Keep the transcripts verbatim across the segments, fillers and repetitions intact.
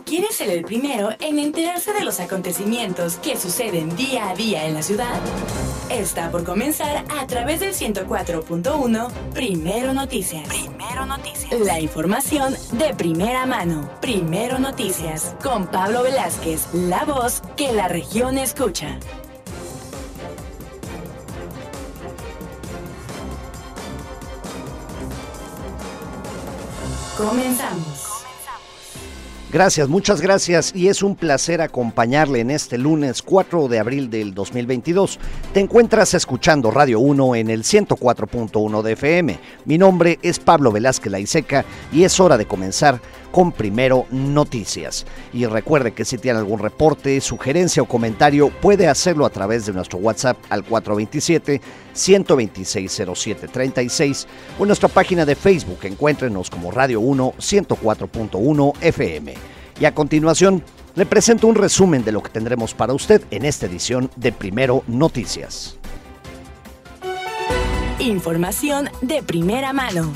¿Quieres ser el primero en enterarse de los acontecimientos que suceden día a día en la ciudad? Está por comenzar a través del ciento cuatro punto uno Primero Noticias. Primero Noticias. La información de primera mano. Primero Noticias. Con Pablo Velázquez, la voz que la región escucha. Comenzamos. Gracias, muchas gracias, y es un placer acompañarle en este lunes cuatro de abril del dos mil veintidós. Te encuentras escuchando Radio uno en el ciento cuatro punto uno de F M. Mi nombre es Pablo Velázquez Laiseca y es hora de comenzar con Primero Noticias. Y recuerde que si tiene algún reporte, sugerencia o comentario, puede hacerlo a través de nuestro WhatsApp al cuatro dos siete, uno dos seis, cero siete tres seis o en nuestra página de Facebook. Encuéntrenos como Radio uno ciento cuatro punto uno F M. Y a continuación, le presento un resumen de lo que tendremos para usted en esta edición de Primero Noticias. Información de primera mano.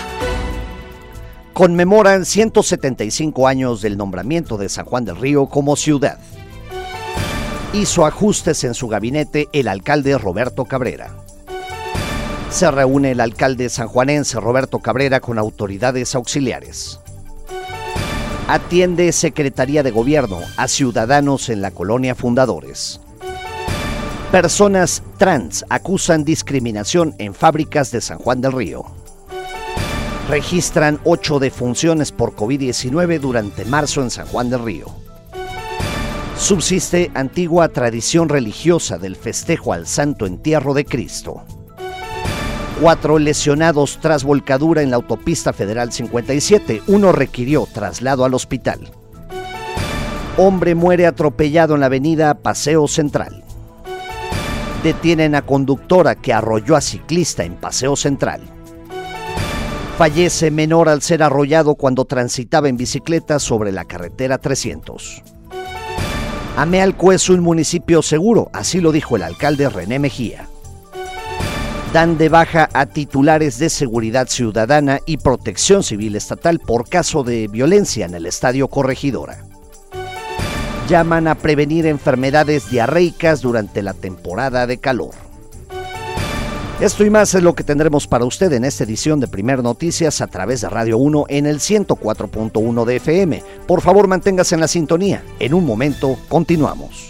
Conmemoran ciento setenta y cinco años del nombramiento de San Juan del Río como ciudad. Hizo ajustes en su gabinete el alcalde Roberto Cabrera. Se reúne el alcalde sanjuanense Roberto Cabrera con autoridades auxiliares. Atiende Secretaría de Gobierno a ciudadanos en la colonia Fundadores. Personas trans acusan discriminación en fábricas de San Juan del Río. Registran ocho defunciones por COVID diecinueve durante marzo en San Juan del Río. Subsiste antigua tradición religiosa del festejo al Santo Entierro de Cristo. Cuatro lesionados tras volcadura en la autopista federal cincuenta y siete. Uno requirió traslado al hospital. Hombre muere atropellado en la avenida Paseo Central. Detienen a conductora que arrolló a ciclista en Paseo Central. Fallece menor al ser arrollado cuando transitaba en bicicleta sobre la carretera trescientos. Amealco es un municipio seguro, así lo dijo el alcalde René Mejía. Dan de baja a titulares de Seguridad Ciudadana y Protección Civil Estatal por caso de violencia en el Estadio Corregidora. Llaman a prevenir enfermedades diarreicas durante la temporada de calor. Esto y más es lo que tendremos para usted en esta edición de Primer Noticias a través de Radio uno en el ciento cuatro punto uno de F M. Por favor, manténgase en la sintonía. En un momento, continuamos.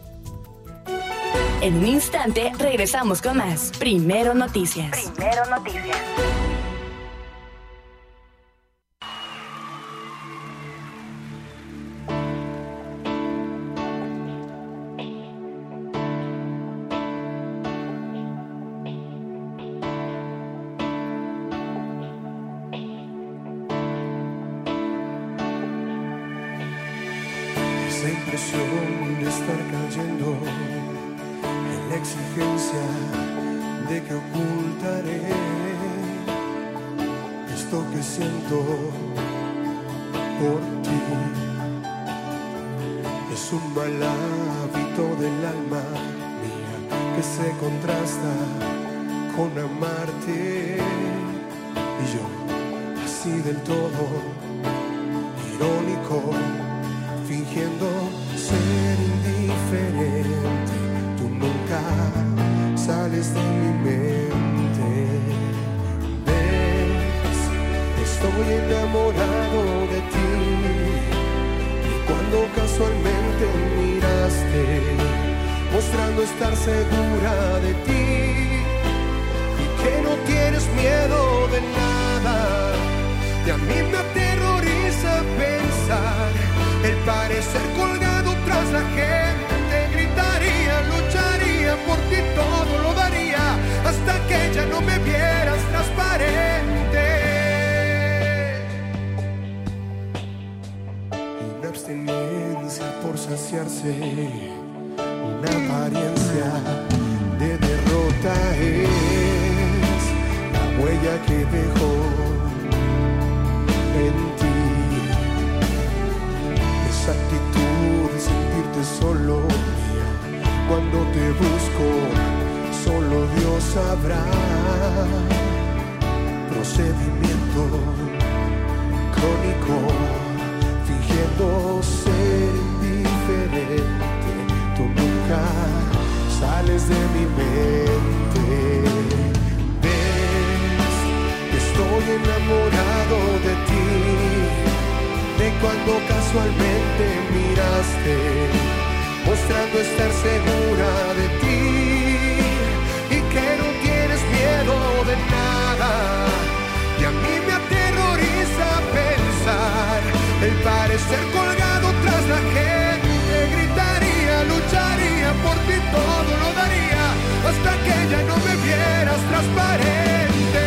En un instante regresamos con más Primero Noticias. Primero Noticias. Esa impresión de estar cayendo en la exigencia de que ocultaré esto que siento por ti. Es un mal hábito del alma mía que se contrasta con amarte, y yo así del todo irónico, fingiendo ser indiferente. Tú nunca sales de mi mente. Ves, estoy enamorado de ti. Y cuando casualmente miraste, mostrando estar segura de ti, y que no tienes miedo de nada, y a mí me aterroriza pensar el parecer colgado tras la gente. Gritaría, lucharía por ti, todo lo daría hasta que ya no me vieras transparente. Una abstinencia por saciarse, una apariencia de derrota es la huella que dejó en ti. Esa actitud de sentirte solo mía, cuando te busco, solo Dios sabrá. Procedimiento crónico, fingiendo enamorado de ti, de cuando casualmente miraste, mostrando estar segura de ti y que no tienes miedo de nada. Y a mí me aterroriza pensar el parecer colgado tras la gente. Gritaría, lucharía por ti, todo lo daría hasta que ya no me vieras transparente.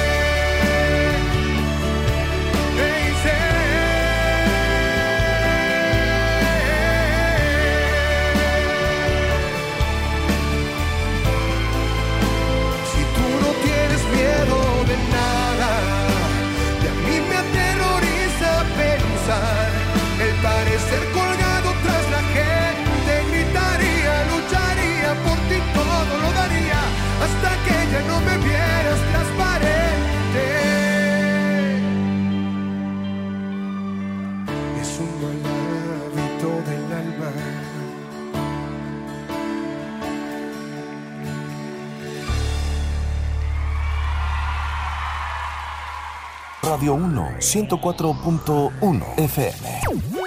Me hice el parecer colgado tras la gente. Gritaría, lucharía por ti, todo lo daría hasta que ya no me vieras transparente. Es un mal hábito del alma. Radio uno, ciento cuatro punto uno F M.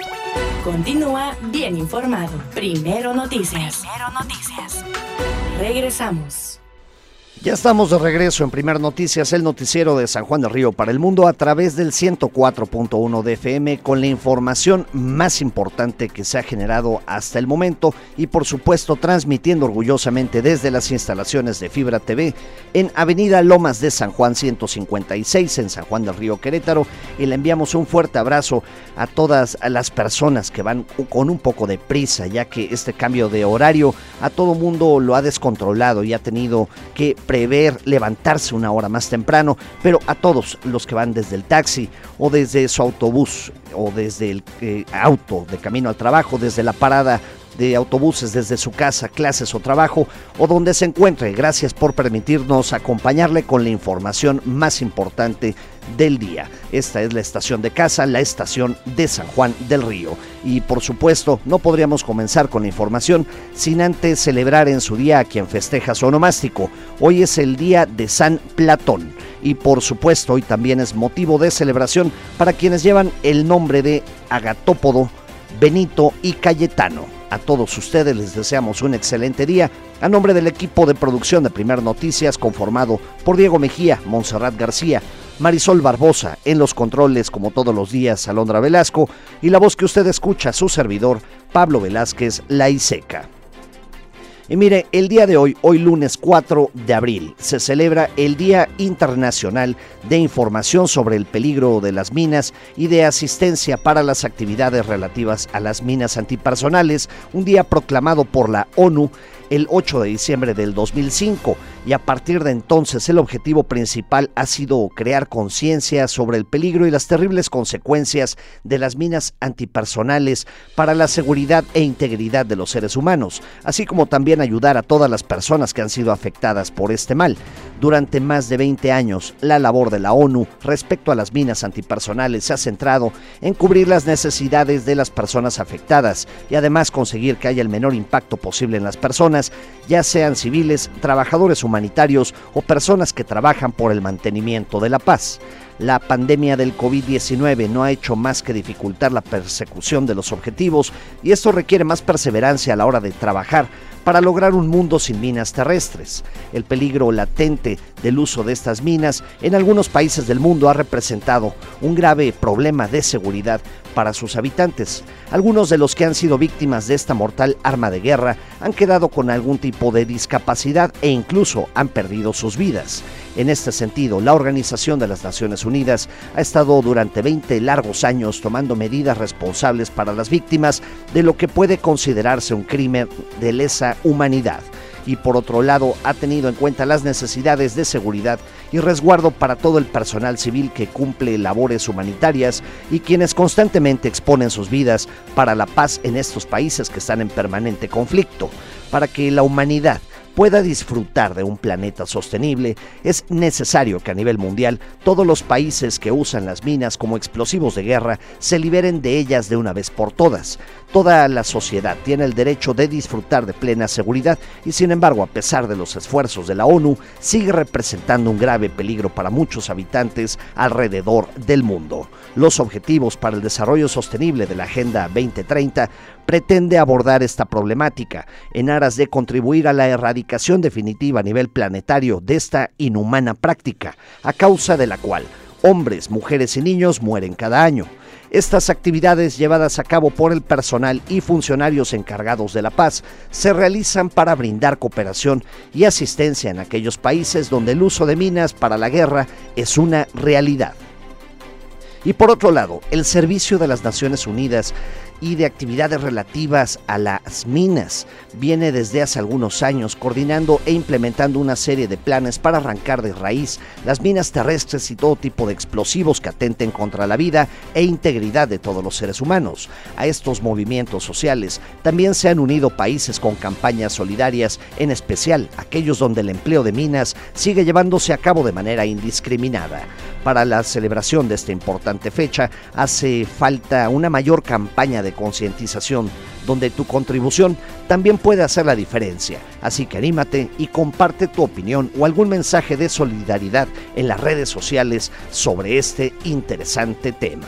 Continúa bien informado. Primero Noticias. Primero Noticias. Regresamos. Ya estamos de regreso en Primer Noticias, el noticiero de San Juan del Río para el mundo a través del ciento cuatro punto uno de F M con la información más importante que se ha generado hasta el momento y por supuesto transmitiendo orgullosamente desde las instalaciones de Fibra T V en Avenida Lomas de San Juan ciento cincuenta y seis en San Juan del Río, Querétaro, y le enviamos un fuerte abrazo a todas las personas que van con un poco de prisa, ya que este cambio de horario a todo mundo lo ha descontrolado y ha tenido que prever levantarse una hora más temprano, pero a todos los que van desde el taxi o desde su autobús o desde el eh, auto de camino al trabajo, desde la parada de autobuses, desde su casa, clases o trabajo o donde se encuentre, gracias por permitirnos acompañarle con la información más importante del día. Esta es la estación de casa, la estación de San Juan del Río. Y por supuesto, no podríamos comenzar con la información sin antes celebrar en su día a quien festeja su onomástico. Hoy es el día de San Platón. Y por supuesto, hoy también es motivo de celebración para quienes llevan el nombre de Agatópodo, Benito y Cayetano. A todos ustedes les deseamos un excelente día. A nombre del equipo de producción de Primer Noticias, conformado por Diego Mejía, Montserrat García, Marisol Barbosa, en los controles como todos los días, Alondra Velasco, y la voz que usted escucha, su servidor, Pablo Velázquez Laiseca. Y mire, el día de hoy, hoy lunes cuatro de abril, se celebra el Día Internacional de Información sobre el Peligro de las Minas y de Asistencia para las Actividades Relativas a las Minas Antipersonales, un día proclamado por la ONU el ocho de diciembre del dos mil cinco, y a partir de entonces el objetivo principal ha sido crear conciencia sobre el peligro y las terribles consecuencias de las minas antipersonales para la seguridad e integridad de los seres humanos, así como también ayudar a todas las personas que han sido afectadas por este mal. Durante más de veinte años, la labor de la ONU respecto a las minas antipersonales se ha centrado en cubrir las necesidades de las personas afectadas y además conseguir que haya el menor impacto posible en las personas, ya sean civiles, trabajadores humanitarios o personas que trabajan por el mantenimiento de la paz. La pandemia del COVID diecinueve no ha hecho más que dificultar la persecución de los objetivos y esto requiere más perseverancia a la hora de trabajar para lograr un mundo sin minas terrestres. El peligro latente del uso de estas minas en algunos países del mundo ha representado un grave problema de seguridad para sus habitantes. Algunos de los que han sido víctimas de esta mortal arma de guerra han quedado con algún tipo de discapacidad e incluso han perdido sus vidas. En este sentido, la Organización de las Naciones Unidas ha estado durante veinte largos años tomando medidas responsables para las víctimas de lo que puede considerarse un crimen de lesa humanidad. Y por otro lado, ha tenido en cuenta las necesidades de seguridad y resguardo para todo el personal civil que cumple labores humanitarias y quienes constantemente exponen sus vidas para la paz en estos países que están en permanente conflicto. Para que la humanidad pueda disfrutar de un planeta sostenible, es necesario que a nivel mundial todos los países que usan las minas como explosivos de guerra se liberen de ellas de una vez por todas. Toda la sociedad tiene el derecho de disfrutar de plena seguridad y, sin embargo, a pesar de los esfuerzos de la ONU, sigue representando un grave peligro para muchos habitantes alrededor del mundo. Los Objetivos para el Desarrollo Sostenible de la Agenda veinte treinta pretende abordar esta problemática en aras de contribuir a la erradicación definitiva a nivel planetario de esta inhumana práctica, a causa de la cual hombres, mujeres y niños mueren cada año. Estas actividades, llevadas a cabo por el personal y funcionarios encargados de la paz, se realizan para brindar cooperación y asistencia en aquellos países donde el uso de minas para la guerra es una realidad. Y por otro lado, el Servicio de las Naciones Unidas y de actividades relativas a las minas viene desde hace algunos años coordinando e implementando una serie de planes para arrancar de raíz las minas terrestres y todo tipo de explosivos que atenten contra la vida e integridad de todos los seres humanos. A estos movimientos sociales también se han unido países con campañas solidarias, en especial aquellos donde el empleo de minas sigue llevándose a cabo de manera indiscriminada. Para la celebración de esta importante fecha hace falta una mayor campaña de concientización, donde tu contribución también puede hacer la diferencia. Así que anímate y comparte tu opinión o algún mensaje de solidaridad en las redes sociales sobre este interesante tema.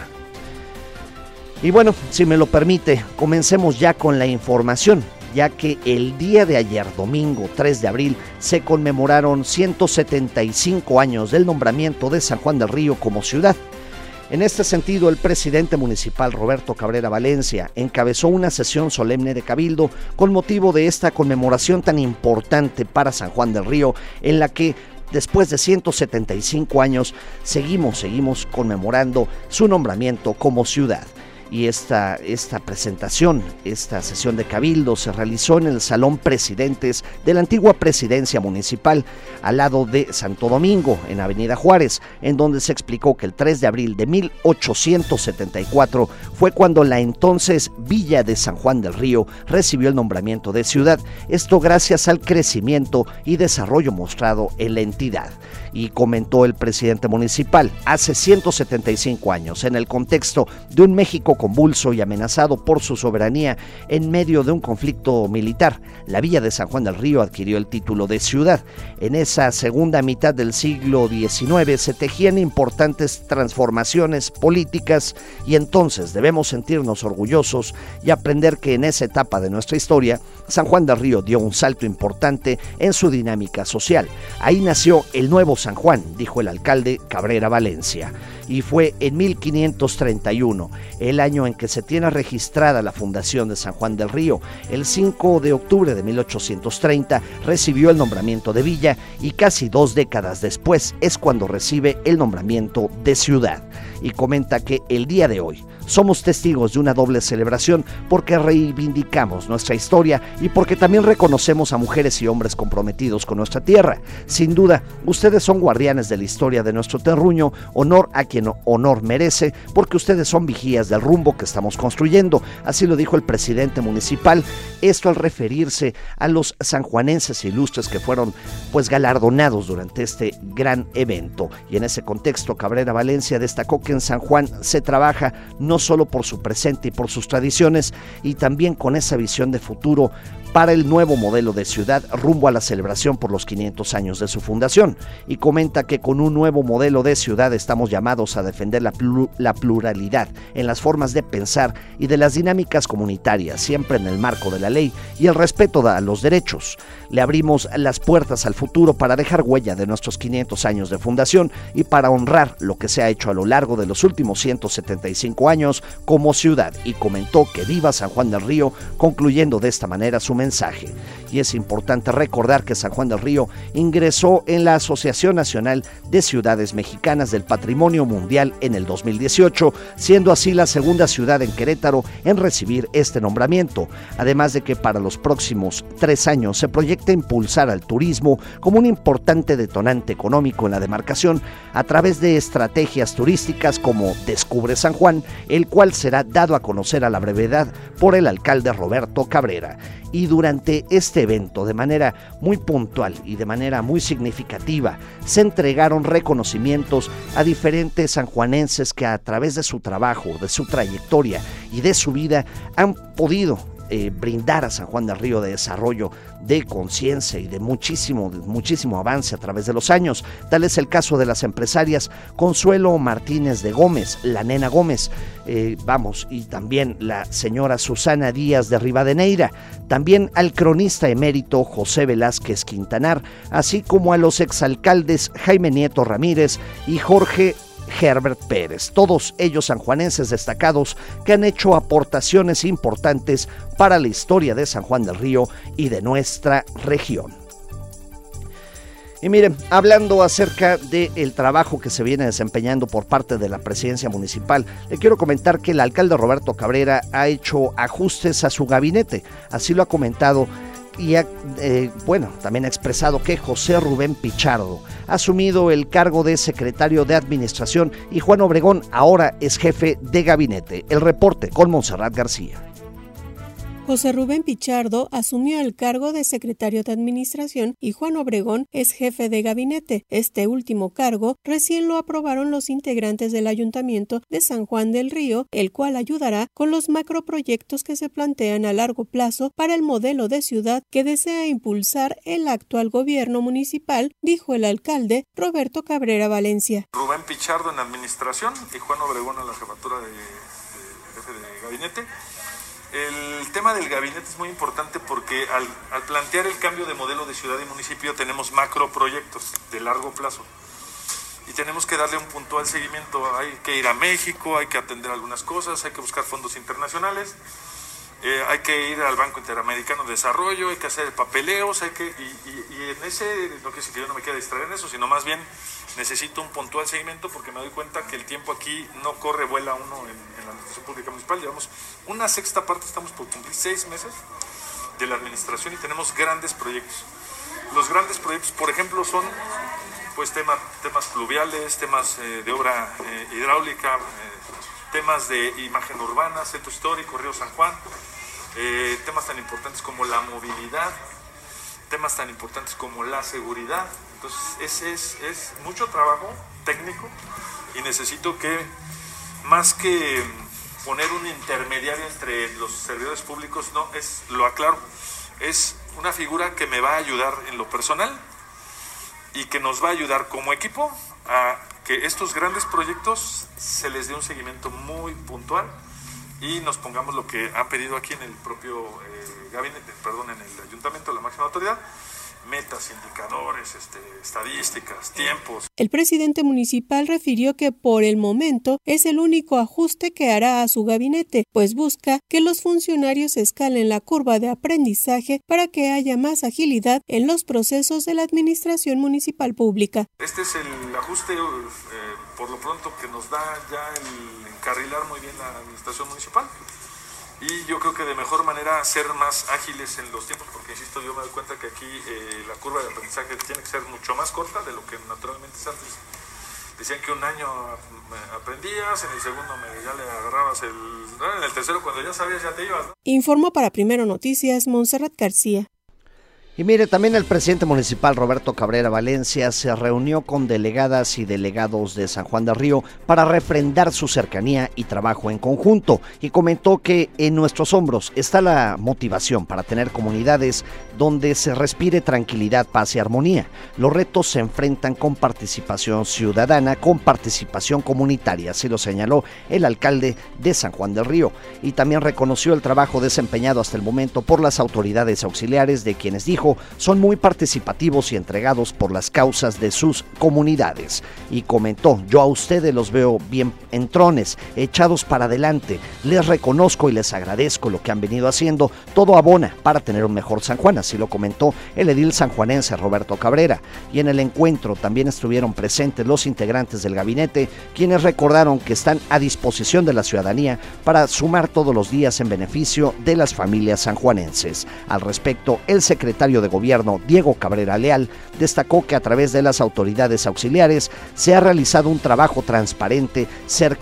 Y bueno, si me lo permite, comencemos ya con la información, ya que el día de ayer, domingo tres de abril, se conmemoraron ciento setenta y cinco años del nombramiento de San Juan del Río como ciudad. En este sentido, el presidente municipal Roberto Cabrera Valencia encabezó una sesión solemne de cabildo con motivo de esta conmemoración tan importante para San Juan del Río, en la que después de ciento setenta y cinco años seguimos, seguimos conmemorando su nombramiento como ciudad. Y esta, esta presentación, esta sesión de cabildo se realizó en el Salón Presidentes de la antigua Presidencia Municipal, al lado de Santo Domingo, en Avenida Juárez, en donde se explicó que el tres de abril de mil ochocientos setenta y cuatro fue cuando la entonces Villa de San Juan del Río recibió el nombramiento de ciudad, esto gracias al crecimiento y desarrollo mostrado en la entidad. Y comentó el presidente municipal, hace ciento setenta y cinco años, en el contexto de un México convulso y amenazado por su soberanía en medio de un conflicto militar, la Villa de San Juan del Río adquirió el título de ciudad. En esa segunda mitad del siglo diecinueve se tejían importantes transformaciones políticas y entonces debemos sentirnos orgullosos y aprender que en esa etapa de nuestra historia, San Juan del Río dio un salto importante en su dinámica social. Ahí nació el nuevo San Juan, dijo el alcalde Cabrera Valencia. Y fue en mil quinientos treinta y uno, el año en que se tiene registrada la fundación de San Juan del Río. El cinco de octubre de mil ochocientos treinta recibió el nombramiento de villa y casi dos décadas después es cuando recibe el nombramiento de ciudad. Y comenta que el día de hoy somos testigos de una doble celebración porque reivindicamos nuestra historia y porque también reconocemos a mujeres y hombres comprometidos con nuestra tierra. Sin duda, ustedes son guardianes de la historia de nuestro terruño, honor a quien honor merece, porque ustedes son vigías del rumbo que estamos construyendo. Así lo dijo el presidente municipal, esto al referirse a los sanjuanenses ilustres que fueron pues galardonados durante este gran evento. Y en ese contexto, Cabrera Valencia destacó que en San Juan se trabaja no solo por su presente y por sus tradiciones, y también con esa visión de futuro para el nuevo modelo de ciudad rumbo a la celebración por los quinientos años de su fundación. Y comenta que con un nuevo modelo de ciudad estamos llamados a defender la, pl- la pluralidad en las formas de pensar y de las dinámicas comunitarias, siempre en el marco de la ley y el respeto a los derechos. Le abrimos las puertas al futuro para dejar huella de nuestros quinientos años de fundación y para honrar lo que se ha hecho a lo largo de los últimos ciento setenta y cinco años como ciudad. Y comentó que viva San Juan del Río, concluyendo de esta manera su mensaje. mensaje. Y es importante recordar que San Juan del Río ingresó en la Asociación Nacional de Ciudades Mexicanas del Patrimonio Mundial en el dos mil dieciocho, siendo así la segunda ciudad en Querétaro en recibir este nombramiento, además de que para los próximos tres años se proyecta impulsar al turismo como un importante detonante económico en la demarcación a través de estrategias turísticas como Descubre San Juan, el cual será dado a conocer a la brevedad por el alcalde Roberto Cabrera. Y durante este evento de manera muy puntual y de manera muy significativa. Se entregaron reconocimientos a diferentes sanjuanenses que a través de su trabajo, de su trayectoria y de su vida han podido Eh, brindar a San Juan del Río de desarrollo, de conciencia y de muchísimo, de muchísimo avance a través de los años. Tal es el caso de las empresarias Consuelo Martínez de Gómez, la Nena Gómez, eh, vamos, y también la señora Susana Díaz de Rivadeneira, también al cronista emérito José Velázquez Quintanar, así como a los exalcaldes Jaime Nieto Ramírez y Jorge Herbert Pérez, todos ellos sanjuanenses destacados que han hecho aportaciones importantes para la historia de San Juan del Río y de nuestra región. Y miren, hablando acerca del trabajo que se viene desempeñando por parte de la presidencia municipal, le quiero comentar que el alcalde Roberto Cabrera ha hecho ajustes a su gabinete, así lo ha comentado y ha, eh, bueno, también ha expresado que José Rubén Pichardo ha asumido el cargo de secretario de Administración y Juan Obregón ahora es jefe de gabinete. El reporte con Montserrat García. José Rubén Pichardo asumió el cargo de secretario de Administración y Juan Obregón es jefe de gabinete. Este último cargo recién lo aprobaron los integrantes del Ayuntamiento de San Juan del Río, el cual ayudará con los macroproyectos que se plantean a largo plazo para el modelo de ciudad que desea impulsar el actual gobierno municipal, dijo el alcalde Roberto Cabrera Valencia. Rubén Pichardo en Administración y Juan Obregón en la jefatura de, de jefe de gabinete. El tema del gabinete es muy importante porque al, al plantear el cambio de modelo de ciudad y municipio tenemos macroproyectos de largo plazo y tenemos que darle un puntual seguimiento. Hay que ir a México, hay que atender algunas cosas, hay que buscar fondos internacionales, eh, hay que ir al Banco Interamericano de Desarrollo, hay que hacer papeleos, hay que y, y, y en ese, no quiere decir que yo no me quiera distraer en eso, sino más bien necesito un puntual seguimiento porque me doy cuenta que el tiempo aquí no corre, vuela uno en, en la administración pública municipal. Llevamos una sexta parte, estamos por cumplir seis meses de la administración y tenemos grandes proyectos. Los grandes proyectos, por ejemplo, son pues tema, temas pluviales, temas eh, de obra eh, hidráulica, eh, temas de imagen urbana, centro histórico, Río San Juan, eh, temas tan importantes como la movilidad, temas tan importantes como la seguridad. Entonces ese es, es mucho trabajo técnico y necesito que, más que poner un intermediario entre los servidores públicos, no, es, lo aclaro, es una figura que me va a ayudar en lo personal y que nos va a ayudar como equipo a que estos grandes proyectos se les dé un seguimiento muy puntual y nos pongamos lo que ha pedido aquí en el propio eh, gabinete, perdón, en el ayuntamiento, la máxima autoridad, metas, indicadores, este, estadísticas, tiempos. El presidente municipal refirió que por el momento es el único ajuste que hará a su gabinete, pues busca que los funcionarios escalen la curva de aprendizaje para que haya más agilidad en los procesos de la administración municipal pública. Este es el ajuste, eh, por lo pronto, que nos da ya el encarrilar muy bien la administración municipal. Y yo creo que de mejor manera ser más ágiles en los tiempos, porque insisto, yo me doy cuenta que aquí eh, la curva de aprendizaje tiene que ser mucho más corta de lo que naturalmente es antes. Decían que un año aprendías, en el segundo ya le agarrabas el... en el tercero cuando ya sabías ya te ibas, ¿no? Informó para Primero Noticias Montserrat García. Y mire, también el presidente municipal Roberto Cabrera Valencia se reunió con delegadas y delegados de San Juan del Río para refrendar su cercanía y trabajo en conjunto y comentó que en nuestros hombros está la motivación para tener comunidades donde se respire tranquilidad, paz y armonía. Los retos se enfrentan con participación ciudadana, con participación comunitaria, así lo señaló el alcalde de San Juan del Río, y también reconoció el trabajo desempeñado hasta el momento por las autoridades auxiliares, de quienes dijo son muy participativos y entregados por las causas de sus comunidades. Y comentó: yo a ustedes los veo bien entrones, echados para adelante, les reconozco y les agradezco lo que han venido haciendo, todo abona para tener un mejor San Juan, así lo comentó el edil sanjuanense Roberto Cabrera. Y en el encuentro también estuvieron presentes los integrantes del gabinete, quienes recordaron que están a disposición de la ciudadanía para sumar todos los días en beneficio de las familias sanjuanenses. Al respecto, el secretario de Gobierno, Diego Cabrera Leal, destacó que a través de las autoridades auxiliares se ha realizado un trabajo transparente, cercano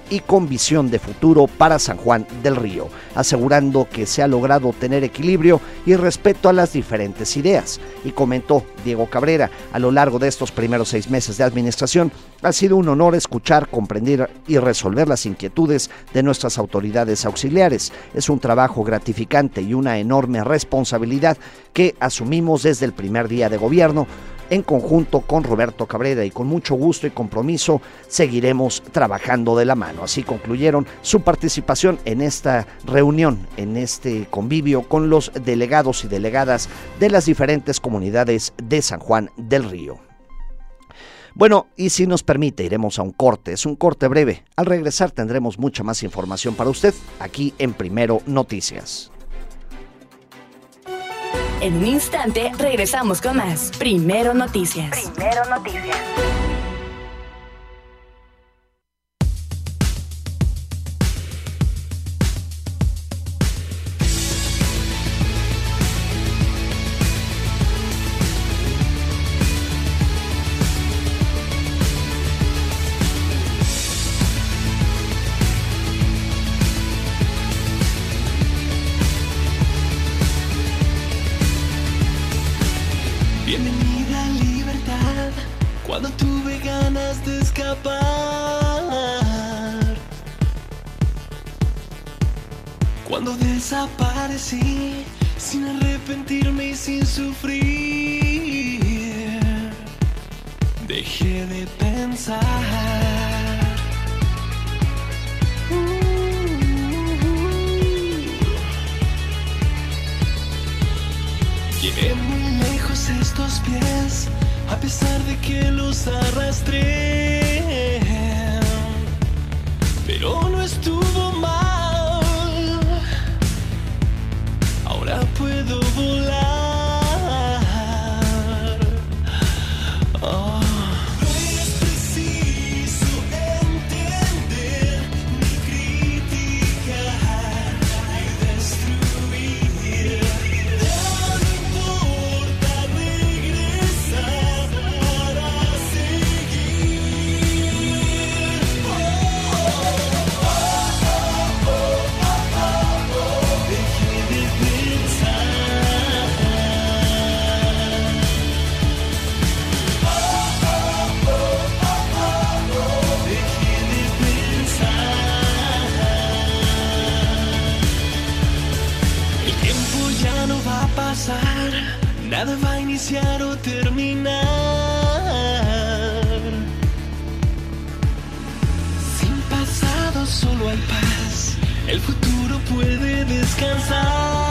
y con visión de futuro para San Juan del Río, asegurando que se ha logrado tener equilibrio y respeto a las diferentes ideas. Y comentó Diego Cabrera: a lo largo de estos primeros seis meses de administración ha sido un honor escuchar, comprender y resolver las inquietudes de nuestras autoridades auxiliares. Es un trabajo gratificante y una enorme responsabilidad que asumimos desde el primer día de gobierno. En conjunto con Roberto Cabrera, y con mucho gusto y compromiso seguiremos trabajando de la mano. Así concluyeron su participación en esta reunión, en este convivio con los delegados y delegadas de las diferentes comunidades de San Juan del Río. Bueno, y si nos permite, iremos a un corte. Es un corte breve. Al regresar tendremos mucha más información para usted aquí en Primero Noticias. En un instante regresamos con más Primero Noticias. Primero Noticias. Bienvenida libertad, cuando tuve ganas de escapar, cuando desaparecí sin arrepentirme y sin sufrir, dejé de pensar. Llevé muy lejos estos pies, a pesar de que los arrastré, pero no estuvo mal. Ahora puedo volar. Oh. No es preciso entender ni criticar ni destruir. Nada va a iniciar o terminar. Sin pasado solo hay paz. El futuro puede descansar.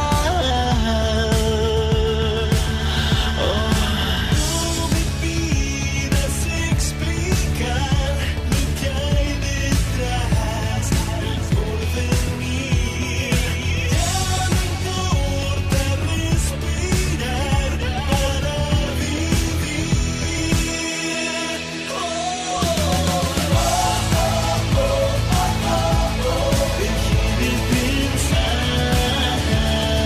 Pensar.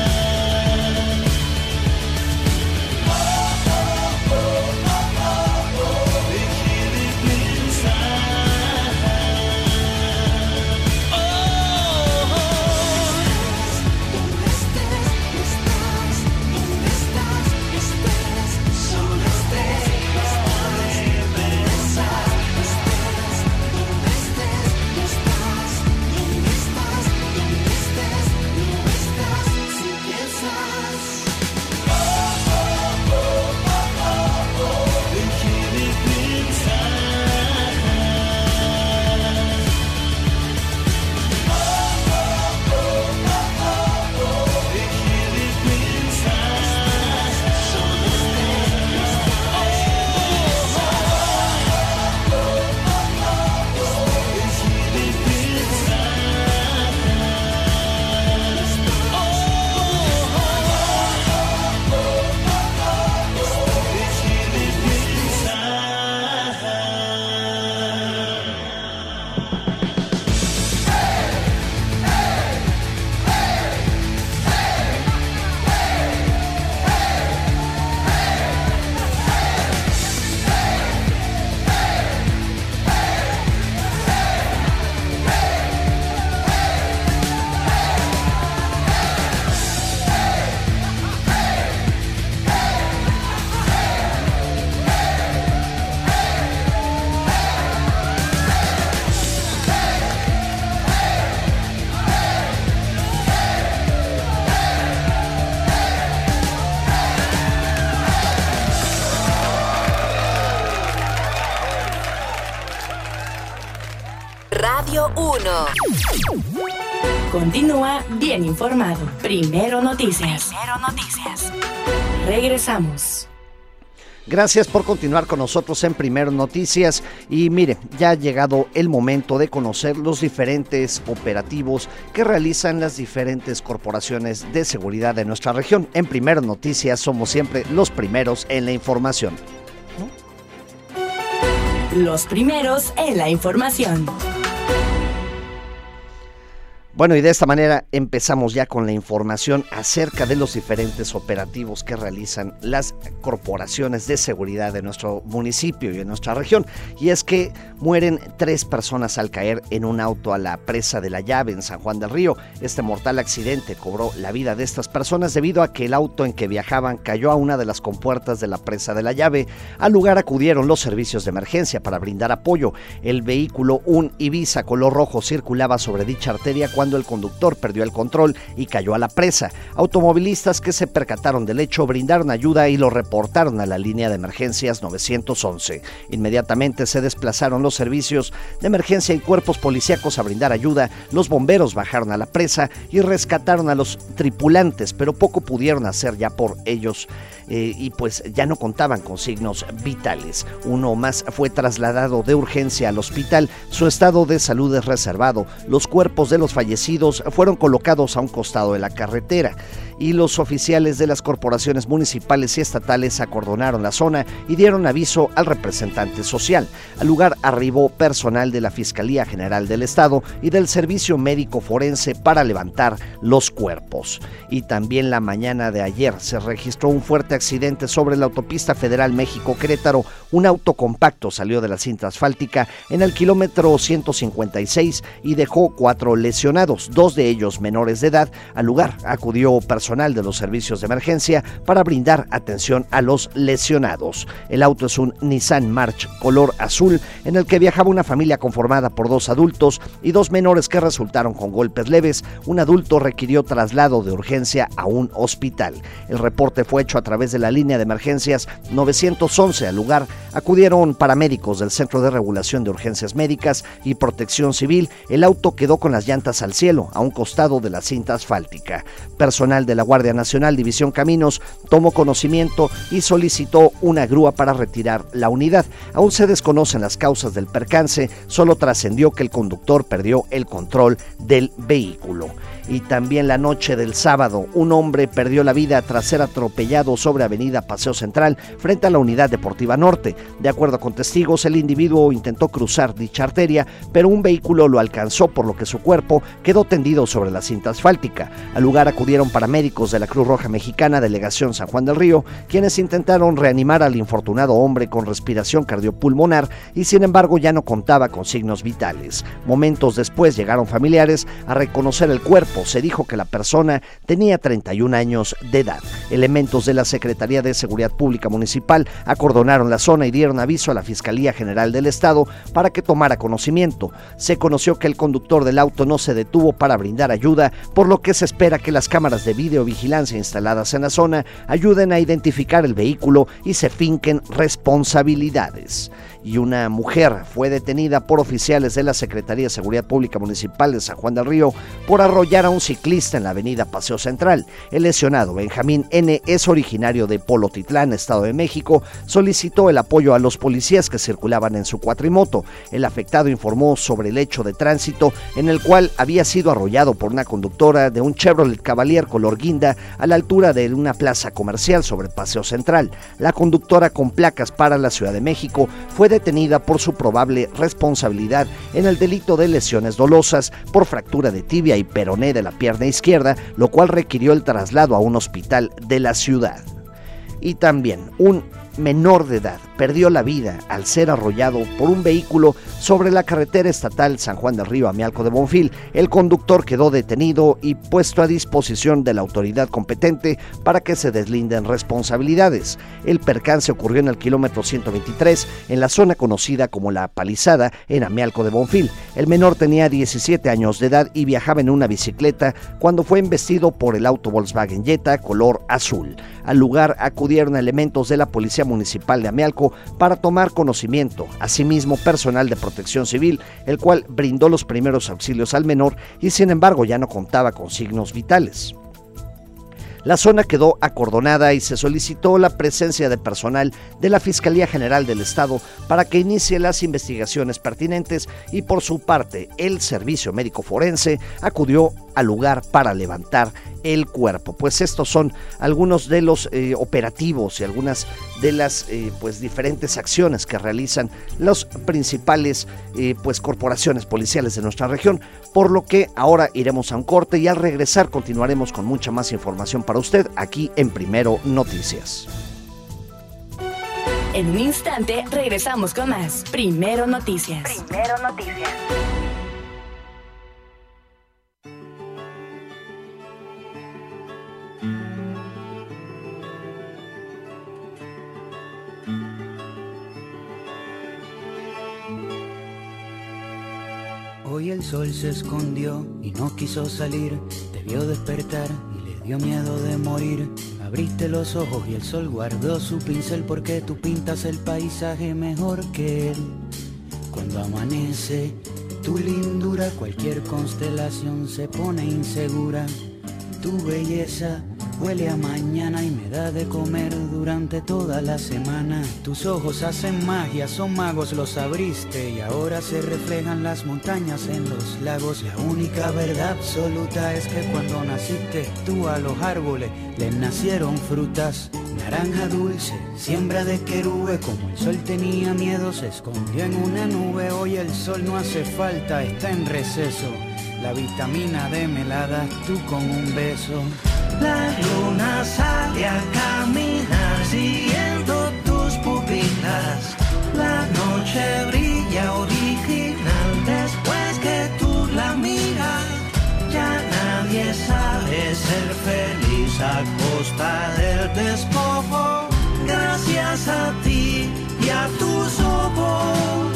uno. Continúa bien informado. Primero Noticias. Primero Noticias. Regresamos. Gracias por continuar con nosotros en Primero Noticias. Y mire, ya ha llegado el momento de conocer los diferentes operativos que realizan las diferentes corporaciones de seguridad de nuestra región. En Primero Noticias somos siempre los primeros en la información. Los primeros en la información. Bueno, y de esta manera empezamos ya con la información acerca de los diferentes operativos que realizan las corporaciones de seguridad de nuestro municipio y de nuestra región. Y es que mueren tres personas al caer en un auto a la presa de La Llave en San Juan del Río. Este mortal accidente cobró la vida de estas personas debido a que el auto en que viajaban cayó a una de las compuertas de la presa de La Llave. Al lugar acudieron los servicios de emergencia para brindar apoyo. El vehículo, un Ibiza color rojo, circulaba sobre dicha arteria cuando cuando el conductor perdió el control y cayó a la presa. Automovilistas que se percataron del hecho brindaron ayuda y lo reportaron a la línea de emergencias nueve once. Inmediatamente se desplazaron los servicios de emergencia y cuerpos policíacos a brindar ayuda. Los bomberos bajaron a la presa y rescataron a los tripulantes, pero poco pudieron hacer ya por ellos eh, y pues ya no contaban con signos vitales. Uno más fue trasladado de urgencia al hospital. Su estado de salud es reservado. Los cuerpos de los fallecidos fueron colocados a un costado de la carretera y los oficiales de las corporaciones municipales y estatales acordonaron la zona y dieron aviso al representante social. Al lugar arribó personal de la Fiscalía General del Estado y del Servicio Médico Forense para levantar los cuerpos. Y también la mañana de ayer se registró un fuerte accidente sobre la autopista federal México-Querétaro. Un auto compacto salió de la cinta asfáltica en el kilómetro ciento cincuenta y seis y dejó cuatro lesionados, dos de ellos menores de edad. Al lugar acudió personal de los servicios de emergencia para brindar atención a los lesionados. El auto es un Nissan March color azul en el que viajaba una familia conformada por dos adultos y dos menores que resultaron con golpes leves. Un adulto requirió traslado de urgencia a un hospital. El reporte fue hecho a través de la línea de emergencias nueve once. Al lugar acudieron paramédicos del Centro de Regulación de Urgencias Médicas y Protección Civil. El auto quedó con las llantas al cielo, a un costado de la cinta asfáltica. Personal de la Guardia Nacional División Caminos tomó conocimiento y solicitó una grúa para retirar la unidad. Aún se desconocen las causas del percance, solo trascendió que el conductor perdió el control del vehículo. Y también la noche del sábado, un hombre perdió la vida tras ser atropellado sobre Avenida Paseo Central frente a la Unidad Deportiva Norte. De acuerdo con testigos, el individuo intentó cruzar dicha arteria, pero un vehículo lo alcanzó, por lo que su cuerpo quedó tendido sobre la cinta asfáltica. Al lugar acudieron paramédicos de la Cruz Roja Mexicana, Delegación San Juan del Río, quienes intentaron reanimar al infortunado hombre con respiración cardiopulmonar y sin embargo ya no contaba con signos vitales. Momentos después llegaron familiares a reconocer el cuerpo. Se dijo que la persona tenía treinta y un años de edad. Elementos de la Secretaría de Seguridad Pública Municipal acordonaron la zona y dieron aviso a la Fiscalía General del Estado para que tomara conocimiento. Se conoció que el conductor del auto no se detuvo para brindar ayuda, por lo que se espera que las cámaras de videovigilancia instaladas en la zona ayuden a identificar el vehículo y se finquen responsabilidades. Y una mujer fue detenida por oficiales de la Secretaría de Seguridad Pública Municipal de San Juan del Río por arrollar a un ciclista en la avenida Paseo Central. El lesionado, Benjamín N., es originario de Polotitlán, Estado de México. Solicitó el apoyo a los policías que circulaban en su cuatrimoto. El afectado informó sobre el hecho de tránsito en el cual había sido arrollado por una conductora de un Chevrolet Cavalier color guinda a la altura de una plaza comercial sobre Paseo Central. La conductora, con placas para la Ciudad de México, fue detenida por su probable responsabilidad en el delito de lesiones dolosas por fractura de tibia y peroné de la pierna izquierda, lo cual requirió el traslado a un hospital de la ciudad. Y también un menor de edad perdió la vida al ser arrollado por un vehículo sobre la carretera estatal San Juan del Río Amialco de Bonfil. El conductor quedó detenido y puesto a disposición de la autoridad competente para que se deslinden responsabilidades. El percance ocurrió en el kilómetro ciento veintitrés, en la zona conocida como La Palizada, en Amialco de Bonfil. El menor tenía diecisiete años de edad y viajaba en una bicicleta cuando fue embestido por el auto Volkswagen Jetta color azul. Al lugar acudieron elementos de la Policía Municipal de Amialco México para tomar conocimiento. Asimismo, personal de Protección Civil, el cual brindó los primeros auxilios al menor y sin embargo ya no contaba con signos vitales. La zona quedó acordonada y se solicitó la presencia de personal de la Fiscalía General del Estado para que inicie las investigaciones pertinentes y por su parte el Servicio Médico Forense acudió al lugar para levantar el cuerpo. Pues estos son algunos de los eh, operativos y algunas de las eh, pues diferentes acciones que realizan las principales eh, pues corporaciones policiales de nuestra región, por lo que ahora iremos a un corte y al regresar continuaremos con mucha más información para usted aquí en Primero Noticias. En un instante regresamos con más Primero Noticias. Primero Noticias. Hoy el sol se escondió y no quiso salir, te vio despertar y le dio miedo de morir. Abriste los ojos y el sol guardó su pincel porque tú pintas el paisaje mejor que él. Cuando amanece, tu lindura, cualquier constelación se pone insegura. Tu belleza huele a mañana y me da de comer durante toda la semana. Tus ojos hacen magia, son magos, los abriste y ahora se reflejan las montañas en los lagos. La única verdad absoluta es que cuando naciste tú a los árboles les nacieron frutas. Naranja dulce, siembra de querube, como el sol tenía miedo se escondió en una nube. Hoy el sol no hace falta, está en receso. La vitamina D me la das tú con un beso. La luna sale a caminar siguiendo tus pupilas. La noche brilla original después que tú la miras. Ya nadie sabe ser feliz a costa del despojo. Gracias a ti y a tus ojos.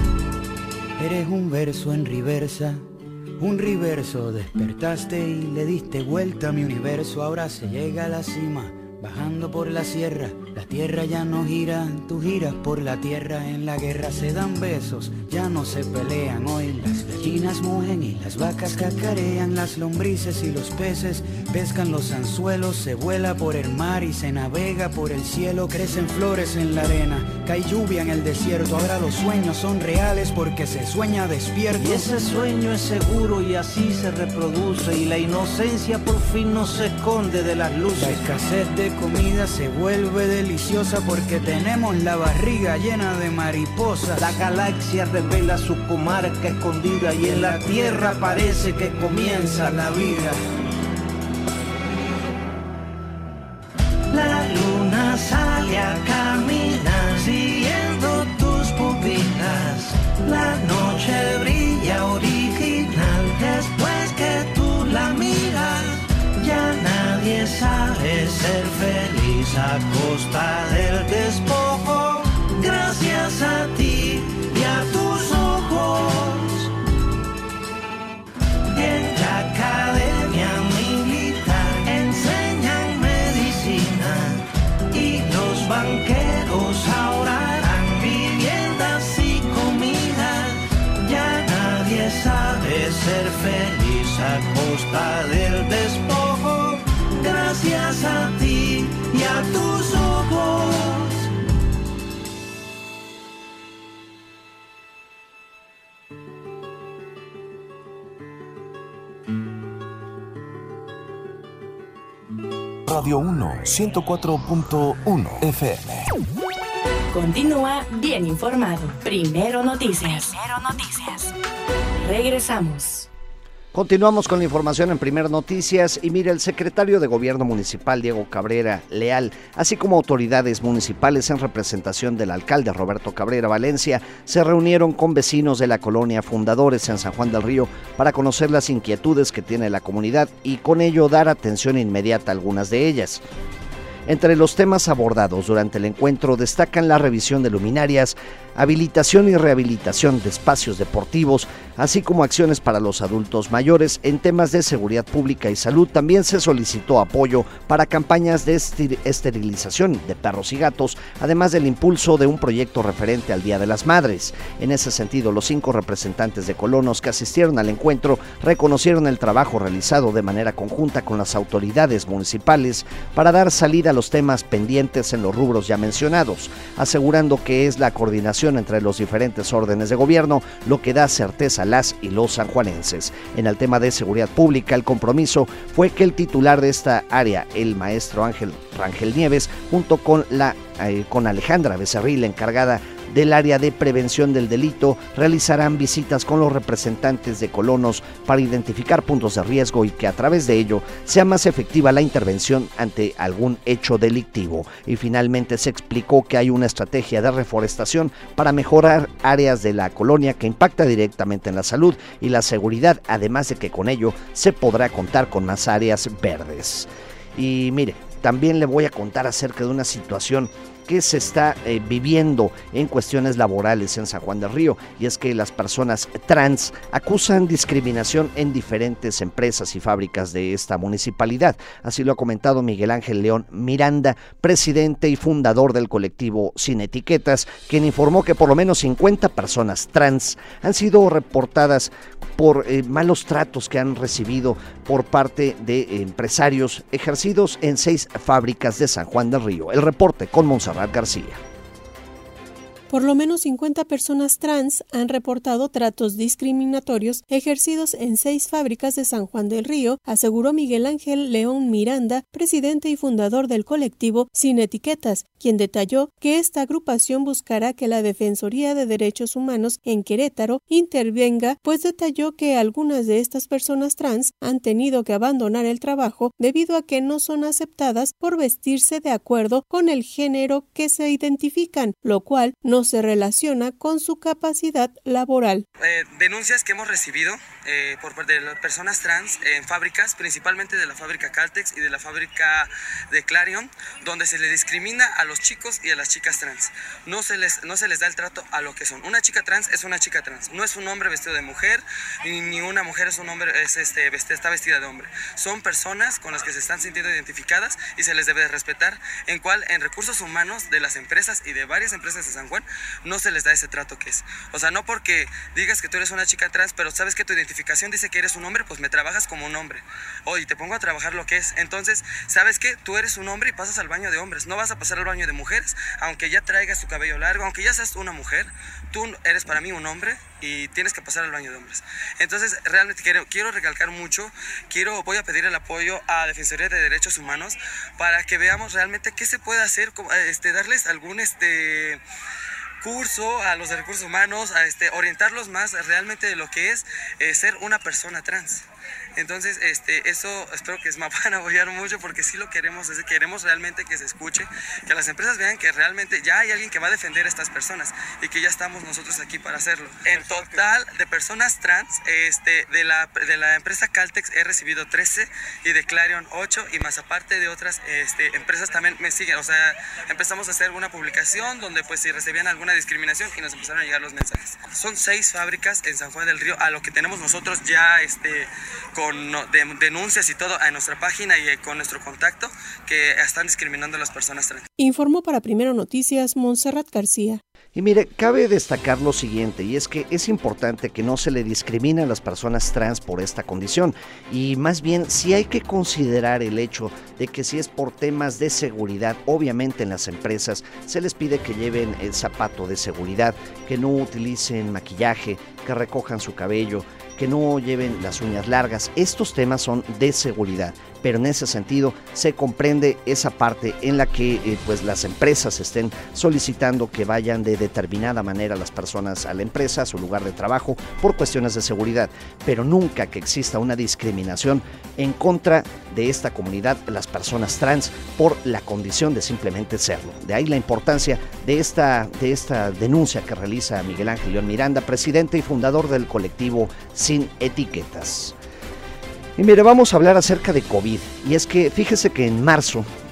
Eres un verso en reversa. Un reverso, despertaste y le diste vuelta a mi universo. Ahora se llega a la cima, bajando por la sierra. La tierra ya no gira, tú giras por la tierra. En la guerra se dan besos, ya no se pelean. Hoy las gallinas mugen y las vacas cacarean. Las lombrices y los peces pescan los anzuelos. Se vuela por el mar y se navega por el cielo. Crecen flores en la arena, cae lluvia en el desierto. Ahora los sueños son reales porque se sueña despierto. Y ese sueño es seguro y así se reproduce. Y la inocencia por fin no se esconde de las luces. La escasez de comida se vuelve deliciosa porque tenemos la barriga llena de mariposas. La galaxia revela su comarca escondida y en la tierra parece que comienza la vida. La luna sale a caminar siguiendo tus pupilas. La noche brilla original después que tú la miras. Ya nadie sabe ser feliz a costa del despojo. Gracias a ti y a tus ojos. En la academia militar enseñan medicina y los banqueros ahora harán viviendas y comida. Ya nadie sabe ser feliz a costa del despojo. Gracias a ti y a tus ojos. Radio uno, ciento cuatro punto uno F M. Continúa bien informado. Primero Noticias. Primero Noticias. Regresamos. Continuamos con la información en Primero Noticias y mire, el secretario de Gobierno Municipal, Diego Cabrera Leal, así como autoridades municipales en representación del alcalde Roberto Cabrera Valencia, se reunieron con vecinos de la colonia Fundadores en San Juan del Río para conocer las inquietudes que tiene la comunidad y con ello dar atención inmediata a algunas de ellas. Entre los temas abordados durante el encuentro destacan la revisión de luminarias, habilitación y rehabilitación de espacios deportivos, así como acciones para los adultos mayores. En temas de seguridad pública y salud también se solicitó apoyo para campañas de esterilización de perros y gatos, además del impulso de un proyecto referente al Día de las Madres. En ese sentido, los cinco representantes de colonos que asistieron al encuentro reconocieron el trabajo realizado de manera conjunta con las autoridades municipales para dar salida a los temas pendientes en los rubros ya mencionados, asegurando que es la coordinación entre los diferentes órdenes de gobierno lo que da certeza a las y los sanjuanenses. En el tema de seguridad pública, el compromiso fue que el titular de esta área, el maestro Ángel Rangel Nieves, junto con, la, eh, con Alejandra Becerril, encargada del área de prevención del delito, realizarán visitas con los representantes de colonos para identificar puntos de riesgo y que a través de ello sea más efectiva la intervención ante algún hecho delictivo. Y finalmente se explicó que hay una estrategia de reforestación para mejorar áreas de la colonia que impacta directamente en la salud y la seguridad, además de que con ello se podrá contar con más áreas verdes. Y mire, también le voy a contar acerca de una situación que se está eh, viviendo en cuestiones laborales en San Juan del Río, y es que las personas trans acusan discriminación en diferentes empresas y fábricas de esta municipalidad. Así lo ha comentado Miguel Ángel León Miranda, presidente y fundador del colectivo Sin Etiquetas, quien informó que por lo menos cincuenta personas trans han sido reportadas por eh, malos tratos que han recibido por parte de eh, empresarios ejercidos en seis fábricas de San Juan del Río. El reporte con Montserrat García. Por lo menos cincuenta personas trans han reportado tratos discriminatorios ejercidos en seis fábricas de San Juan del Río, aseguró Miguel Ángel León Miranda, presidente y fundador del colectivo Sin Etiquetas, quien detalló que esta agrupación buscará que la Defensoría de Derechos Humanos en Querétaro intervenga, pues detalló que algunas de estas personas trans han tenido que abandonar el trabajo debido a que no son aceptadas por vestirse de acuerdo con el género que se identifican, lo cual no se relaciona con su capacidad laboral. Eh, denuncias que hemos recibido eh, por parte de las personas trans en fábricas, principalmente de la fábrica Caltex y de la fábrica de Clarion, donde se les discrimina a los chicos y a las chicas trans. No se les, no se les da el trato a lo que son. Una chica trans es una chica trans, no es un hombre vestido de mujer, ni, ni una mujer es un hombre, es este, veste, está vestida de hombre. Son personas con las que se están sintiendo identificadas y se les debe de respetar, en cual en recursos humanos de las empresas y de varias empresas de San Juan no se les da ese trato que es. O sea, no porque digas que tú eres una chica trans, pero sabes que tu identificación dice que eres un hombre, pues me trabajas como un hombre. Oye, te pongo a trabajar lo que es. Entonces, ¿sabes qué? Tú eres un hombre y pasas al baño de hombres. No vas a pasar al baño de mujeres, aunque ya traigas tu cabello largo, aunque ya seas una mujer, tú eres para mí un hombre y tienes que pasar al baño de hombres. Entonces, realmente quiero, quiero recalcar mucho, quiero, voy a pedir el apoyo a Defensoría de Derechos Humanos para que veamos realmente qué se puede hacer, este, darles algún este curso a los de recursos humanos, a este, orientarlos más realmente de lo que es eh, ser una persona trans. Entonces, este, eso espero que me van a apoyar mucho porque sí lo queremos, es, queremos realmente que se escuche, que las empresas vean que realmente ya hay alguien que va a defender a estas personas y que ya estamos nosotros aquí para hacerlo. En total de personas trans, este, de la, de la empresa Caltex he recibido trece y de Clarion ocho y más aparte de otras este, empresas también me siguen, o sea, empezamos a hacer una publicación donde pues si recibían alguna discriminación y nos empezaron a llegar los mensajes. Son seis fábricas en San Juan del Río, a lo que tenemos nosotros ya este, con de, denuncias y todo en nuestra página y con nuestro contacto que están discriminando a las personas trans. Informó para Primero Noticias Montserrat García. Y mire, cabe destacar lo siguiente, y es que es importante que no se le discrimine a las personas trans por esta condición, y más bien sí hay que considerar el hecho de que si es por temas de seguridad, obviamente en las empresas se les pide que lleven el zapato de seguridad, que no utilicen maquillaje, que recojan su cabello, que no lleven las uñas largas. Estos temas son de seguridad, pero en ese sentido se comprende esa parte en la que eh, pues las empresas estén solicitando que vayan de determinada manera las personas a la empresa, a su lugar de trabajo, por cuestiones de seguridad, pero nunca que exista una discriminación en contra de esta comunidad, las personas trans, por la condición de simplemente serlo. De ahí la importancia de esta, de esta denuncia que realiza Miguel Ángel León Miranda, presidente y fundador del colectivo Sin Etiquetas. Y mire, vamos a hablar acerca de COVID, y es que fíjese que en marzo,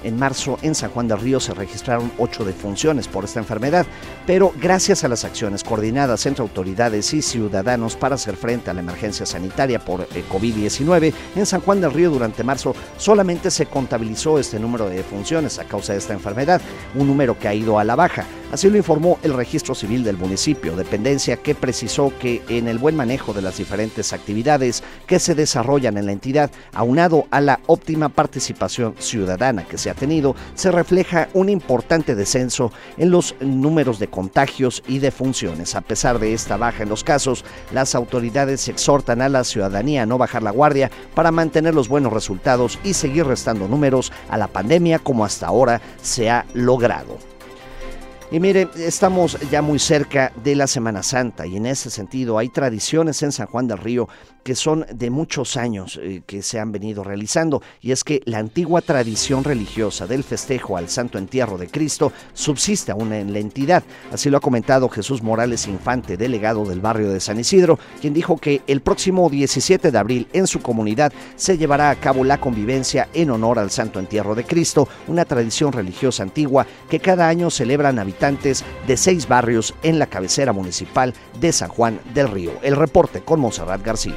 En marzo en San Juan del Río se registraron ocho defunciones por esta enfermedad, pero gracias a las acciones coordinadas entre autoridades y ciudadanos para hacer frente a la emergencia sanitaria por eh, COVID diecinueve, en San Juan del Río durante marzo solamente se contabilizó este número de defunciones a causa de esta enfermedad, un número que ha ido a la baja. Así lo informó el Registro Civil del municipio, dependencia que precisó que en el buen manejo de las diferentes actividades que se desarrollan en la entidad, aunado a la óptima participación ciudadana que se ha tenido, se refleja un importante descenso en los números de contagios y defunciones. A pesar de esta baja en los casos, las autoridades exhortan a la ciudadanía a no bajar la guardia para mantener los buenos resultados y seguir restando números a la pandemia como hasta ahora se ha logrado. Y mire, estamos ya muy cerca de la Semana Santa y en ese sentido hay tradiciones en San Juan del Río que son de muchos años eh, que se han venido realizando, y es que la antigua tradición religiosa del festejo al Santo Entierro de Cristo subsiste aún en la entidad. Así lo ha comentado Jesús Morales Infante, delegado del barrio de San Isidro, quien dijo que el próximo diecisiete de abril en su comunidad se llevará a cabo la convivencia en honor al Santo Entierro de Cristo, una tradición religiosa antigua que cada año celebran habitantes de seis barrios en la cabecera municipal de San Juan del Río. El reporte con Montserrat García.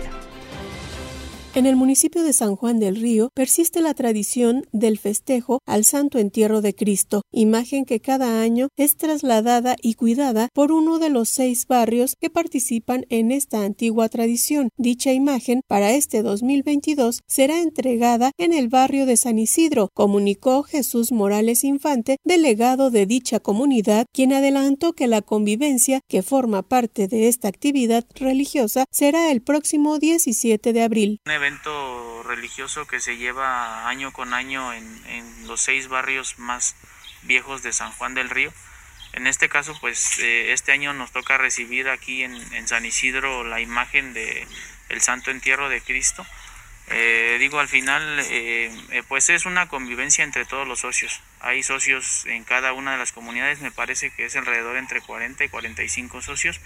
En el municipio de San Juan del Río persiste la tradición del festejo al Santo Entierro de Cristo, imagen que cada año es trasladada y cuidada por uno de los seis barrios que participan en esta antigua tradición. Dicha imagen para este dos mil veintidós será entregada en el barrio de San Isidro, comunicó Jesús Morales Infante, delegado de dicha comunidad, quien adelantó que la convivencia que forma parte de esta actividad religiosa será el próximo diecisiete de abril. Evento religioso que se lleva año con año en, en los seis barrios más viejos de San Juan del Río. En este caso, pues eh, este año nos toca recibir aquí en, en San Isidro la imagen de el Santo Entierro de Cristo. Eh, digo, al final, eh, eh, pues es una convivencia entre todos los socios. Hay socios en cada una de las comunidades, me parece que es alrededor entre cuarenta y cuarenta y cinco socios.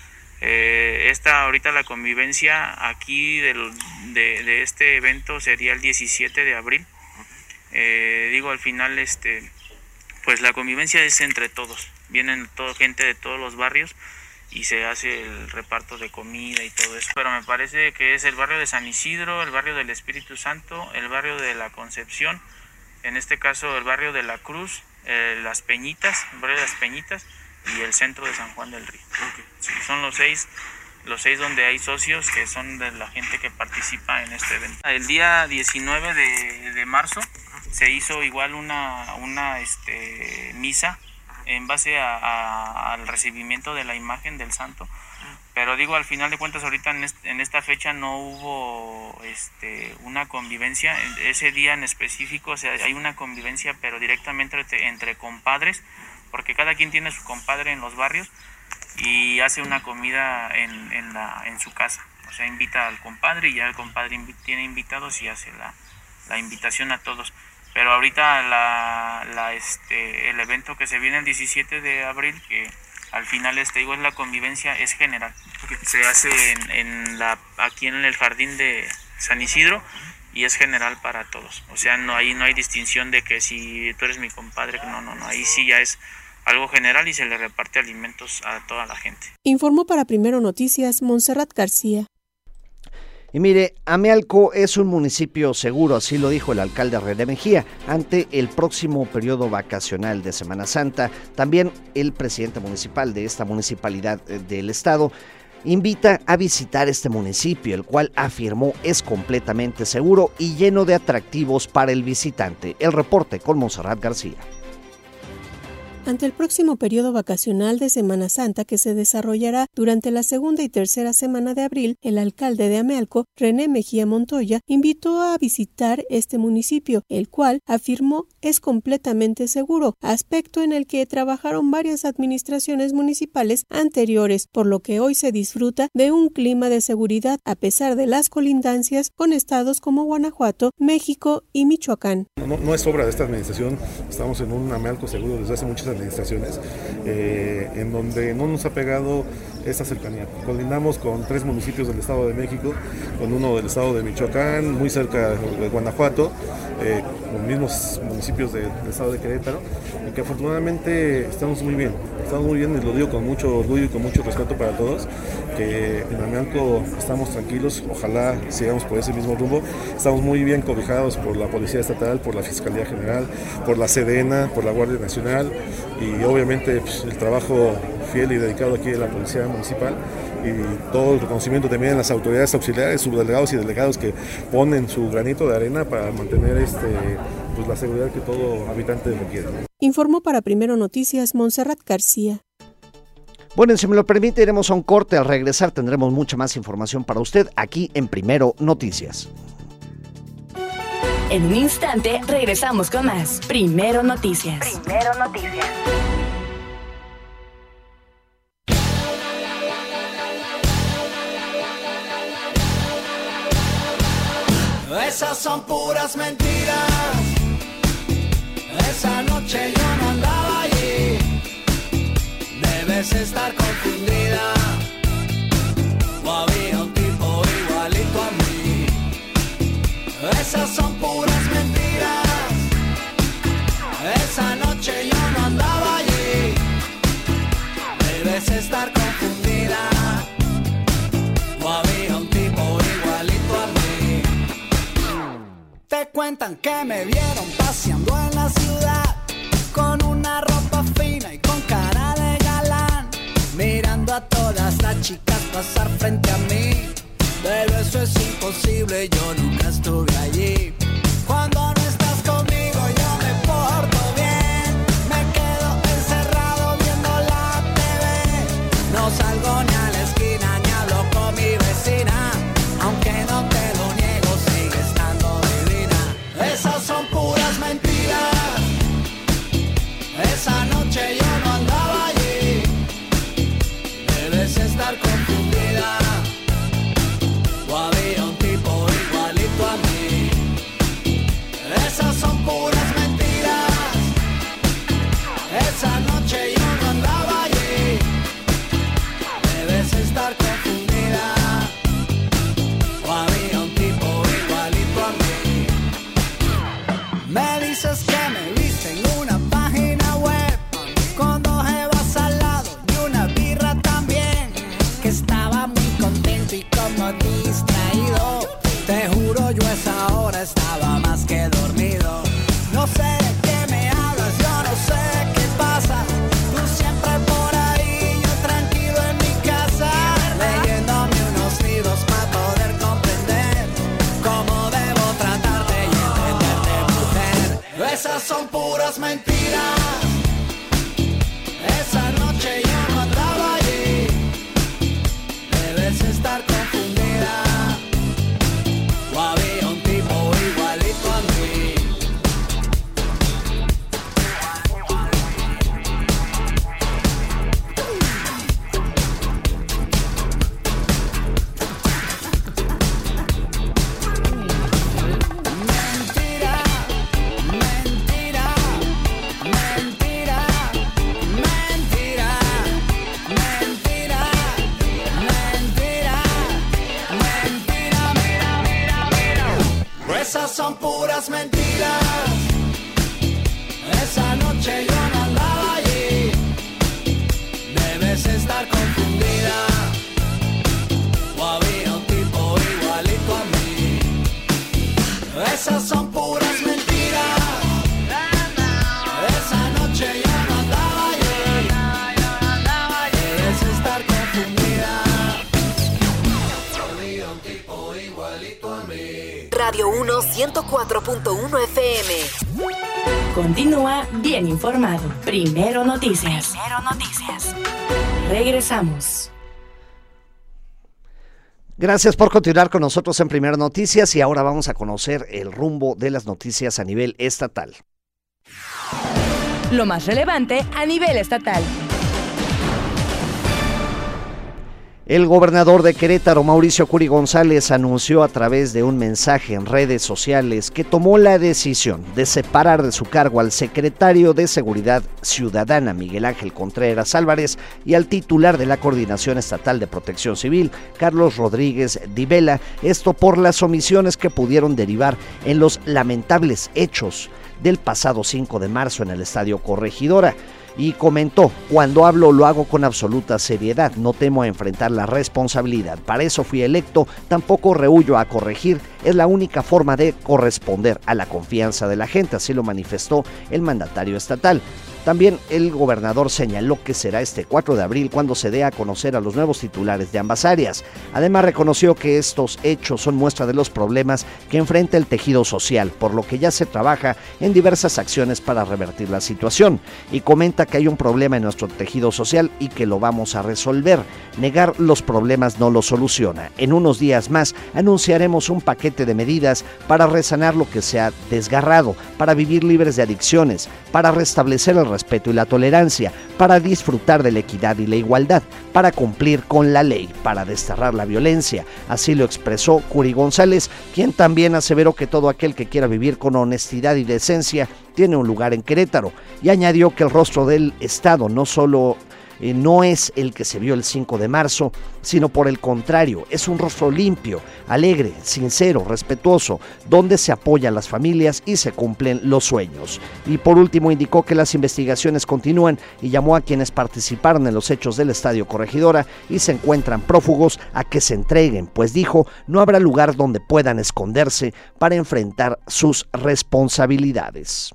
Eh, esta ahorita la convivencia aquí del, de, de este evento sería el diecisiete de abril. Eh, digo, al final este pues la convivencia es entre todos, vienen toda gente de todos los barrios y se hace el reparto de comida y todo eso, pero me parece que es el barrio de San Isidro, el barrio del Espíritu Santo, el barrio de la Concepción, en este caso el barrio de la Cruz, eh, las Peñitas, el barrio de las Peñitas y el centro de San Juan del Río. Okay. Sí, son los seis, los seis donde hay socios que son de la gente que participa en este evento. El día diecinueve de, de marzo se hizo igual una, una este, misa en base a, a, al recibimiento de la imagen del santo. Pero digo, al final de cuentas ahorita en, este, en esta fecha no hubo este, una convivencia. Ese día en específico, o sea, hay una convivencia pero directamente entre, entre compadres, porque cada quien tiene su compadre en los barrios y hace una comida en, en, la, en su casa. O sea, invita al compadre y ya el compadre invi- tiene invitados y hace la, la invitación a todos. Pero ahorita la, la, este, el evento que se viene el diecisiete de abril, que al final este, digo, es la convivencia, es general. Se hace en, en la, aquí en el jardín de San Isidro y es general para todos. O sea, no, ahí no hay distinción de que si tú eres mi compadre, no, no, no, ahí sí ya es algo general y se le reparte alimentos a toda la gente. Informó para Primero Noticias Montserrat García. Y mire, Amealco es un municipio seguro, así lo dijo el alcalde René Mejía, ante el próximo periodo vacacional de Semana Santa. También el presidente municipal de esta municipalidad del estado invita a visitar este municipio, el cual afirmó es completamente seguro y lleno de atractivos para el visitante. El reporte con Montserrat García. Ante el próximo periodo vacacional de Semana Santa que se desarrollará durante la segunda y tercera semana de abril, el alcalde de Amealco, René Mejía Montoya, invitó a visitar este municipio, el cual afirmó es completamente seguro, aspecto en el que trabajaron varias administraciones municipales anteriores, por lo que hoy se disfruta de un clima de seguridad a pesar de las colindancias con estados como Guanajuato, México y Michoacán. No, no es obra de esta administración, estamos en un Amealco seguro desde hace muchas administraciones, eh, en donde no nos ha pegado esta cercanía. Colindamos con tres municipios del Estado de México, con uno del Estado de Michoacán, muy cerca de Guanajuato, eh, los mismos municipios de, del estado de Querétaro, y que afortunadamente estamos muy bien, estamos muy bien, y lo digo con mucho orgullo y con mucho respeto para todos, que en Amealco estamos tranquilos, ojalá sigamos por ese mismo rumbo. Estamos muy bien cobijados por la Policía Estatal, por la Fiscalía General, por la Sedena, por la Guardia Nacional, y obviamente pues, el trabajo fiel y dedicado aquí de la Policía Municipal, y todo el reconocimiento también en las autoridades auxiliares, subdelegados y delegados que ponen su granito de arena para mantener este, pues, la seguridad que todo habitante requiere. Informó para Primero Noticias Montserrat García. Bueno, si me lo permite, iremos a un corte. Al regresar tendremos mucha más información para usted aquí en Primero Noticias. En un instante regresamos con más Primero Noticias. Primero Noticias. Esas son puras mentiras. Esa noche yo no andaba allí. Debes estar confundida. O había un tipo igualito a mí. Esas son puras mentiras. Esa noche yo no andaba allí. Debes estar confundida. O había un tipo igualito a mí. Te cuentan que me vieron paseando en la ciudad con una ropa fina y con cara de galán, mirando a todas las chicas pasar frente a mí. Pero eso es imposible, yo nunca estuve allí. Cuando no estás conmigo yo me porto bien, me quedo encerrado viendo la T V. No salgo ni a la esquina ni hablo con mi vecina, aunque no te lo niego, sigue estando divina. Esas son puras mentiras. Esa noche yo no andaba allí. Debes estar confundida. O había un tipo igualito a mí. Esas son puras mentiras. Esa noche yo no andaba allí. Debes estar confundida. O había un tipo igualito a mí. Me dices que me viste en una página web con dos evas al lado y una birra también, que estaba muy contento y como distraído. Te juro yo a esa hora estaba más que dormido. No sé de qué me hablas, yo no sé qué pasa. Tú siempre por ahí, yo tranquilo en mi casa, leyéndome unos libros para poder comprender cómo debo tratarte y entenderte, mujer. Esas son puras mentiras. Esa noche yo no andaba allí. Debes estar confundida. O había un tipo igualito a mí. Mentira, mentira, mentira, mentira, mentira, mentira, mentira, mira, mira, mira. Esas son puras mentiras. Esa noche yo no andaba allí. Debes estar confundida. O había un tipo igualito a mí. Esas son puras mentiras. Esa noche yo no andaba allí. Debes estar confundida. Había un tipo igualito a mí. Radio uno ciento cuatro punto uno F M. Continúa bien informado. Primero Noticias. Primero Noticias. Regresamos. Gracias por continuar con nosotros en Primero Noticias y ahora vamos a conocer el rumbo de las noticias a nivel estatal. Lo más relevante a nivel estatal. El gobernador de Querétaro, Mauricio Curi González, anunció a través de un mensaje en redes sociales que tomó la decisión de separar de su cargo al secretario de Seguridad Ciudadana, Miguel Ángel Contreras Álvarez, y al titular de la Coordinación Estatal de Protección Civil, Carlos Rodríguez Divela, esto por las omisiones que pudieron derivar en los lamentables hechos del pasado cinco de marzo en el Estadio Corregidora. Y comentó: cuando hablo lo hago con absoluta seriedad, no temo a enfrentar la responsabilidad, para eso fui electo, tampoco rehúyo a corregir, es la única forma de corresponder a la confianza de la gente, así lo manifestó el mandatario estatal. También el gobernador señaló que será este cuatro de abril cuando se dé a conocer a los nuevos titulares de ambas áreas. Además reconoció que estos hechos son muestra de los problemas que enfrenta el tejido social, por lo que ya se trabaja en diversas acciones para revertir la situación. Y comenta que hay un problema en nuestro tejido social y que lo vamos a resolver. Negar los problemas no lo soluciona. En unos días más anunciaremos un paquete de medidas para resanar lo que se ha desgarrado, para vivir libres de adicciones, para restablecer el respeto y la tolerancia, para disfrutar de la equidad y la igualdad, para cumplir con la ley, para desterrar la violencia. Así lo expresó Curi González, quien también aseveró que todo aquel que quiera vivir con honestidad y decencia tiene un lugar en Querétaro, y añadió que el rostro del Estado no solo Eh, no es el que se vio el cinco de marzo, sino por el contrario, es un rostro limpio, alegre, sincero, respetuoso, donde se apoya a las familias y se cumplen los sueños. Y por último indicó que las investigaciones continúan y llamó a quienes participaron en los hechos del Estadio Corregidora y se encuentran prófugos a que se entreguen, pues dijo, no habrá lugar donde puedan esconderse para enfrentar sus responsabilidades.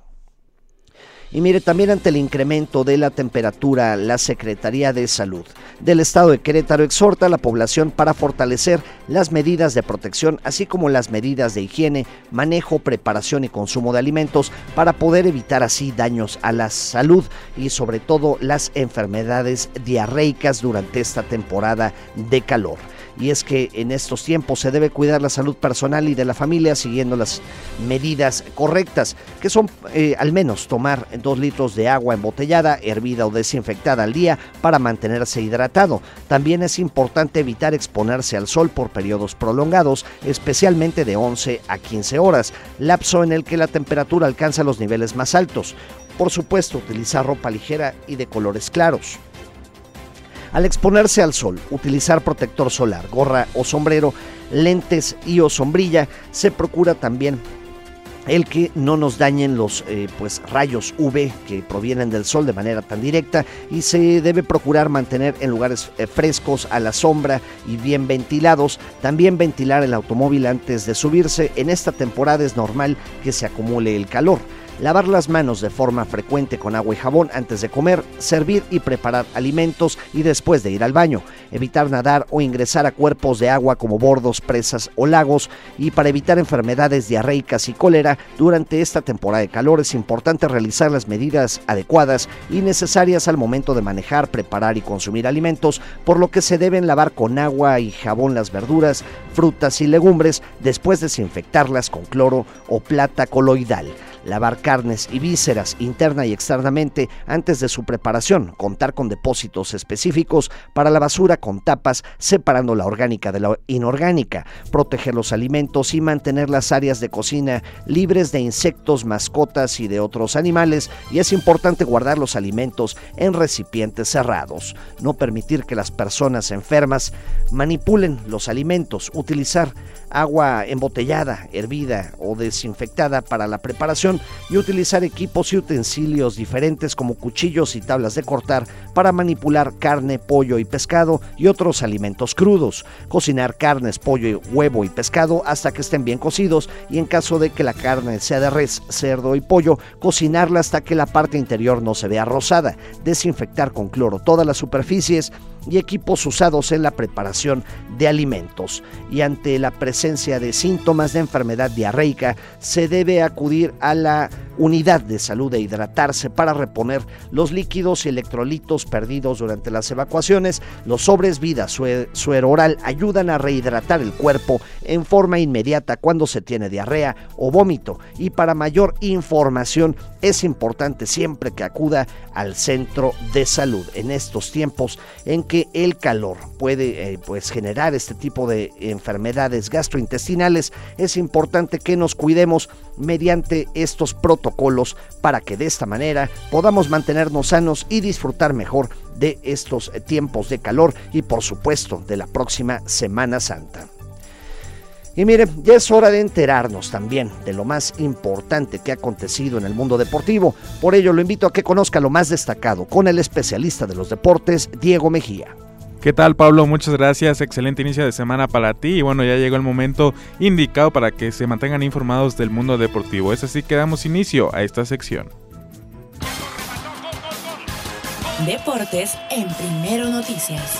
Y mire, también ante el incremento de la temperatura, la Secretaría de Salud del Estado de Querétaro exhorta a la población para fortalecer las medidas de protección, así como las medidas de higiene, manejo, preparación y consumo de alimentos para poder evitar así daños a la salud y sobre todo las enfermedades diarreicas durante esta temporada de calor. Y es que en estos tiempos se debe cuidar la salud personal y de la familia siguiendo las medidas correctas, que son eh, al menos tomar dos litros de agua embotellada, hervida o desinfectada al día para mantenerse hidratado. También es importante evitar exponerse al sol por periodos prolongados, especialmente de once a quince horas, lapso en el que la temperatura alcanza los niveles más altos. Por supuesto, utilizar ropa ligera y de colores claros. Al exponerse al sol, utilizar protector solar, gorra o sombrero, lentes y o sombrilla. Se procura también el que no nos dañen los eh, pues rayos U V que provienen del sol de manera tan directa, y se debe procurar mantener en lugares eh, frescos, a la sombra y bien ventilados. También ventilar el automóvil antes de subirse. En esta temporada es normal que se acumule el calor. Lavar las manos de forma frecuente con agua y jabón antes de comer, servir y preparar alimentos y después de ir al baño. Evitar nadar o ingresar a cuerpos de agua como bordos, presas o lagos. Y para evitar enfermedades diarreicas y cólera durante esta temporada de calor es importante realizar las medidas adecuadas y necesarias al momento de manejar, preparar y consumir alimentos, por lo que se deben lavar con agua y jabón las verduras, frutas y legumbres, después desinfectarlas con cloro o plata coloidal. Lavar carnes y vísceras interna y externamente antes de su preparación, contar con depósitos específicos para la basura con tapas, separando la orgánica de la inorgánica, proteger los alimentos y mantener las áreas de cocina libres de insectos, mascotas y de otros animales, y es importante guardar los alimentos en recipientes cerrados, no permitir que las personas enfermas manipulen los alimentos, utilizar agua embotellada, hervida o desinfectada para la preparación y utilizar equipos y utensilios diferentes como cuchillos y tablas de cortar para manipular carne, pollo y pescado y otros alimentos crudos. Cocinar carnes, pollo, huevo y pescado hasta que estén bien cocidos, y en caso de que la carne sea de res, cerdo y pollo, cocinarla hasta que la parte interior no se vea rosada. Desinfectar con cloro todas las superficies y equipos usados en la preparación de alimentos. Y ante la presencia de síntomas de enfermedad diarreica, se debe acudir a la unidad de salud e hidratarse para reponer los líquidos y electrolitos perdidos durante las evacuaciones. Los sobres Vida Suero Oral ayudan a rehidratar el cuerpo en forma inmediata cuando se tiene diarrea o vómito, y para mayor información es importante siempre que acuda al centro de salud. En estos tiempos en que el calor puede eh, pues generar este tipo de enfermedades gastrointestinales, es importante que nos cuidemos mediante estos protocolos para que de esta manera podamos mantenernos sanos y disfrutar mejor de estos tiempos de calor y por supuesto de la próxima Semana Santa. Y miren, ya es hora de enterarnos también de lo más importante que ha acontecido en el mundo deportivo. Por ello lo invito a que conozca lo más destacado con el especialista de los deportes, Diego Mejía. ¿Qué tal, Pablo? Muchas gracias, excelente inicio de semana para ti y bueno, ya llegó el momento indicado para que se mantengan informados del mundo deportivo. Es así que damos inicio a esta sección. Deportes en Primero Noticias.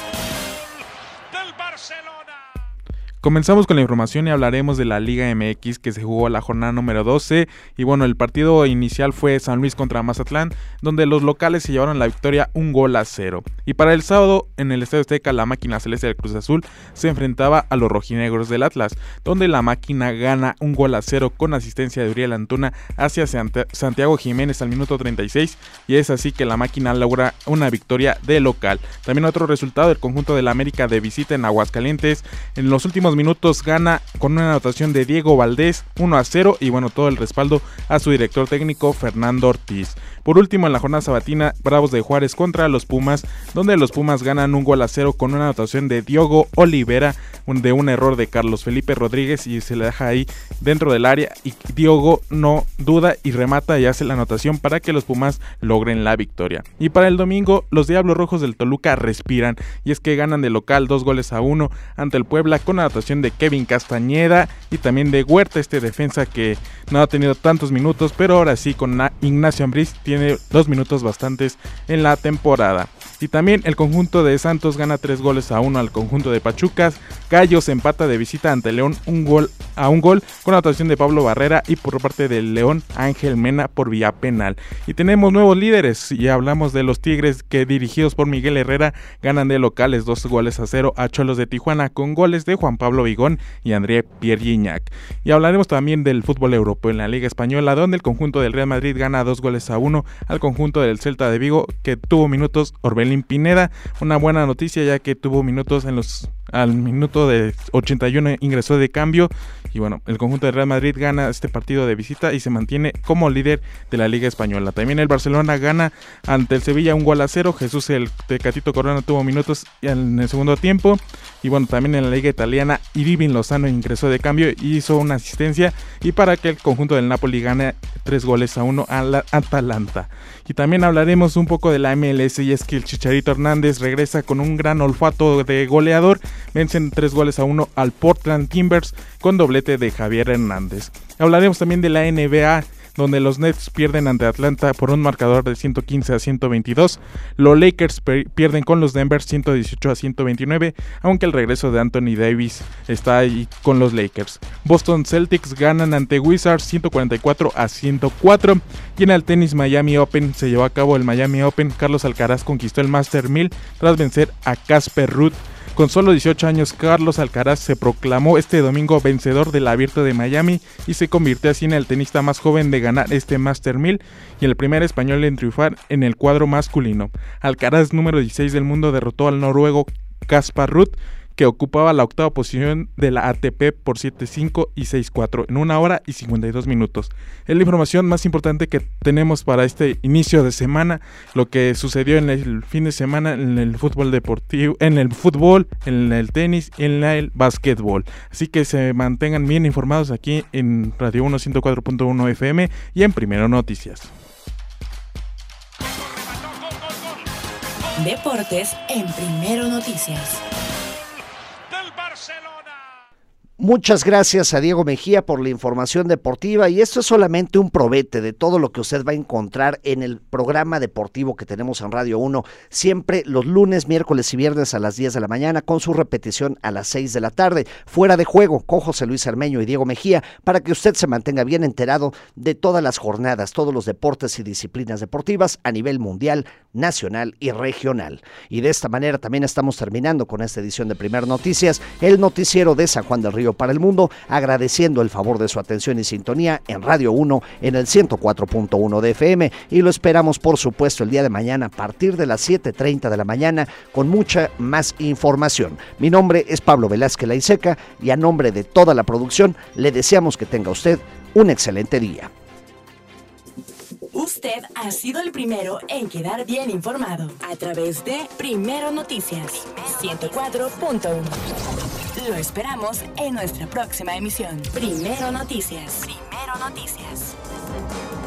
Comenzamos con la información y hablaremos de la Liga M X que se jugó la jornada número doce y bueno, el partido inicial fue San Luis contra Mazatlán, donde los locales se llevaron la victoria un gol a cero. Y para el sábado en el Estadio Azteca, la máquina celeste del Cruz Azul se enfrentaba a los rojinegros del Atlas, donde la máquina gana un gol a cero con asistencia de Uriel Antuna hacia Santiago Jiménez al minuto treinta y seis, y es así que la máquina logra una victoria de local. También otro resultado, del conjunto del América de visita en Aguascalientes, en los últimos minutos gana con una anotación de Diego Valdés uno a cero y bueno, todo el respaldo a su director técnico Fernando Ortiz. Por último, en la jornada sabatina, Bravos de Juárez contra los Pumas, donde los Pumas ganan un gol a cero con una anotación de Diogo Olivera, un, de un error de Carlos Felipe Rodríguez, y se le deja ahí dentro del área y Diogo no duda y remata y hace la anotación para que los Pumas logren la victoria. Y para el domingo, los Diablos Rojos del Toluca respiran, y es que ganan de local dos goles a uno ante el Puebla con anotación de Kevin Castañeda y también de Huerta, este defensa que no ha tenido tantos minutos, pero ahora sí con Ignacio Ambriz tiene dos minutos bastantes en la temporada. Y también el conjunto de Santos gana tres goles a uno al conjunto de Pachucas. Gallos empata de visita ante León un gol a un gol con anotación de Pablo Barrera y por parte del León Ángel Mena por vía penal. Y tenemos nuevos líderes y hablamos de los Tigres que dirigidos por Miguel Herrera ganan de locales dos goles a cero a Cholos de Tijuana con goles de Juan Pablo Vigón y André Pierre Gignac. Y hablaremos también del fútbol europeo en la Liga Española, donde el conjunto del Real Madrid gana dos goles a uno al conjunto del Celta de Vigo, que tuvo minutos Orbelín Pineda. Una buena noticia, ya que tuvo minutos en los al minuto de ochenta y uno ingresó de cambio y bueno, el conjunto de Real Madrid gana este partido de visita y se mantiene como líder de la Liga Española. También el Barcelona gana ante el Sevilla un gol a cero. Jesús el Tecatito Corona tuvo minutos en el segundo tiempo y bueno, también en la Liga Italiana Irving Lozano ingresó de cambio y hizo una asistencia y para que el conjunto del Napoli gane tres goles a uno a la Atalanta. Y también hablaremos un poco de la M L S, y es que el Chicharito Hernández regresa con un gran olfato de goleador. Vencen tres goles a uno al Portland Timbers con doblete de Javier Hernández. Hablaremos también de la N B A, donde los Nets pierden ante Atlanta por un marcador de ciento quince a ciento veintidós. Los Lakers per- pierden con los Denver ciento dieciocho a ciento veintinueve, aunque el regreso de Anthony Davis está ahí con los Lakers. Boston Celtics ganan ante Wizards ciento cuarenta y cuatro a ciento cuatro. Y en el tenis Miami Open se llevó a cabo el Miami Open. Carlos Alcaraz conquistó el Master mil tras vencer a Casper Ruud. Con solo dieciocho años, Carlos Alcaraz se proclamó este domingo vencedor del Abierto de Miami y se convirtió así en el tenista más joven de ganar este Master mil y el primer español en triunfar en el cuadro masculino. Alcaraz, número dieciséis del mundo, derrotó al noruego Casper Ruud, que ocupaba la octava posición de la A T P por siete cinco y seis cuatro en una hora y cincuenta y dos minutos. Es la información más importante que tenemos para este inicio de semana, lo que sucedió en el fin de semana en el fútbol deportivo, en el fútbol, en el tenis y en el básquetbol. Así que se mantengan bien informados aquí en Radio uno ciento cuatro punto uno F M y en Primero Noticias. Deportes en Primero Noticias. Muchas gracias a Diego Mejía por la información deportiva, y esto es solamente un probete de todo lo que usted va a encontrar en el programa deportivo que tenemos en Radio uno, siempre los lunes, miércoles y viernes a las diez de la mañana, con su repetición a las seis de la tarde, Fuera de Juego, con José Luis Armeño y Diego Mejía, para que usted se mantenga bien enterado de todas las jornadas, todos los deportes y disciplinas deportivas a nivel mundial, nacional y regional. Y de esta manera también estamos terminando con esta edición de Primer Noticias, el noticiero de San Juan del Río para el mundo, agradeciendo el favor de su atención y sintonía en Radio uno en el ciento cuatro punto uno de F M, y lo esperamos por supuesto el día de mañana a partir de las siete treinta de la mañana con mucha más información. Mi nombre es Pablo Velázquez Laiseca y a nombre de toda la producción le deseamos que tenga usted un excelente día. Usted ha sido el primero en quedar bien informado a través de Primero Noticias ciento cuatro punto uno. Lo esperamos en nuestra próxima emisión. Primero Noticias. Primero Noticias.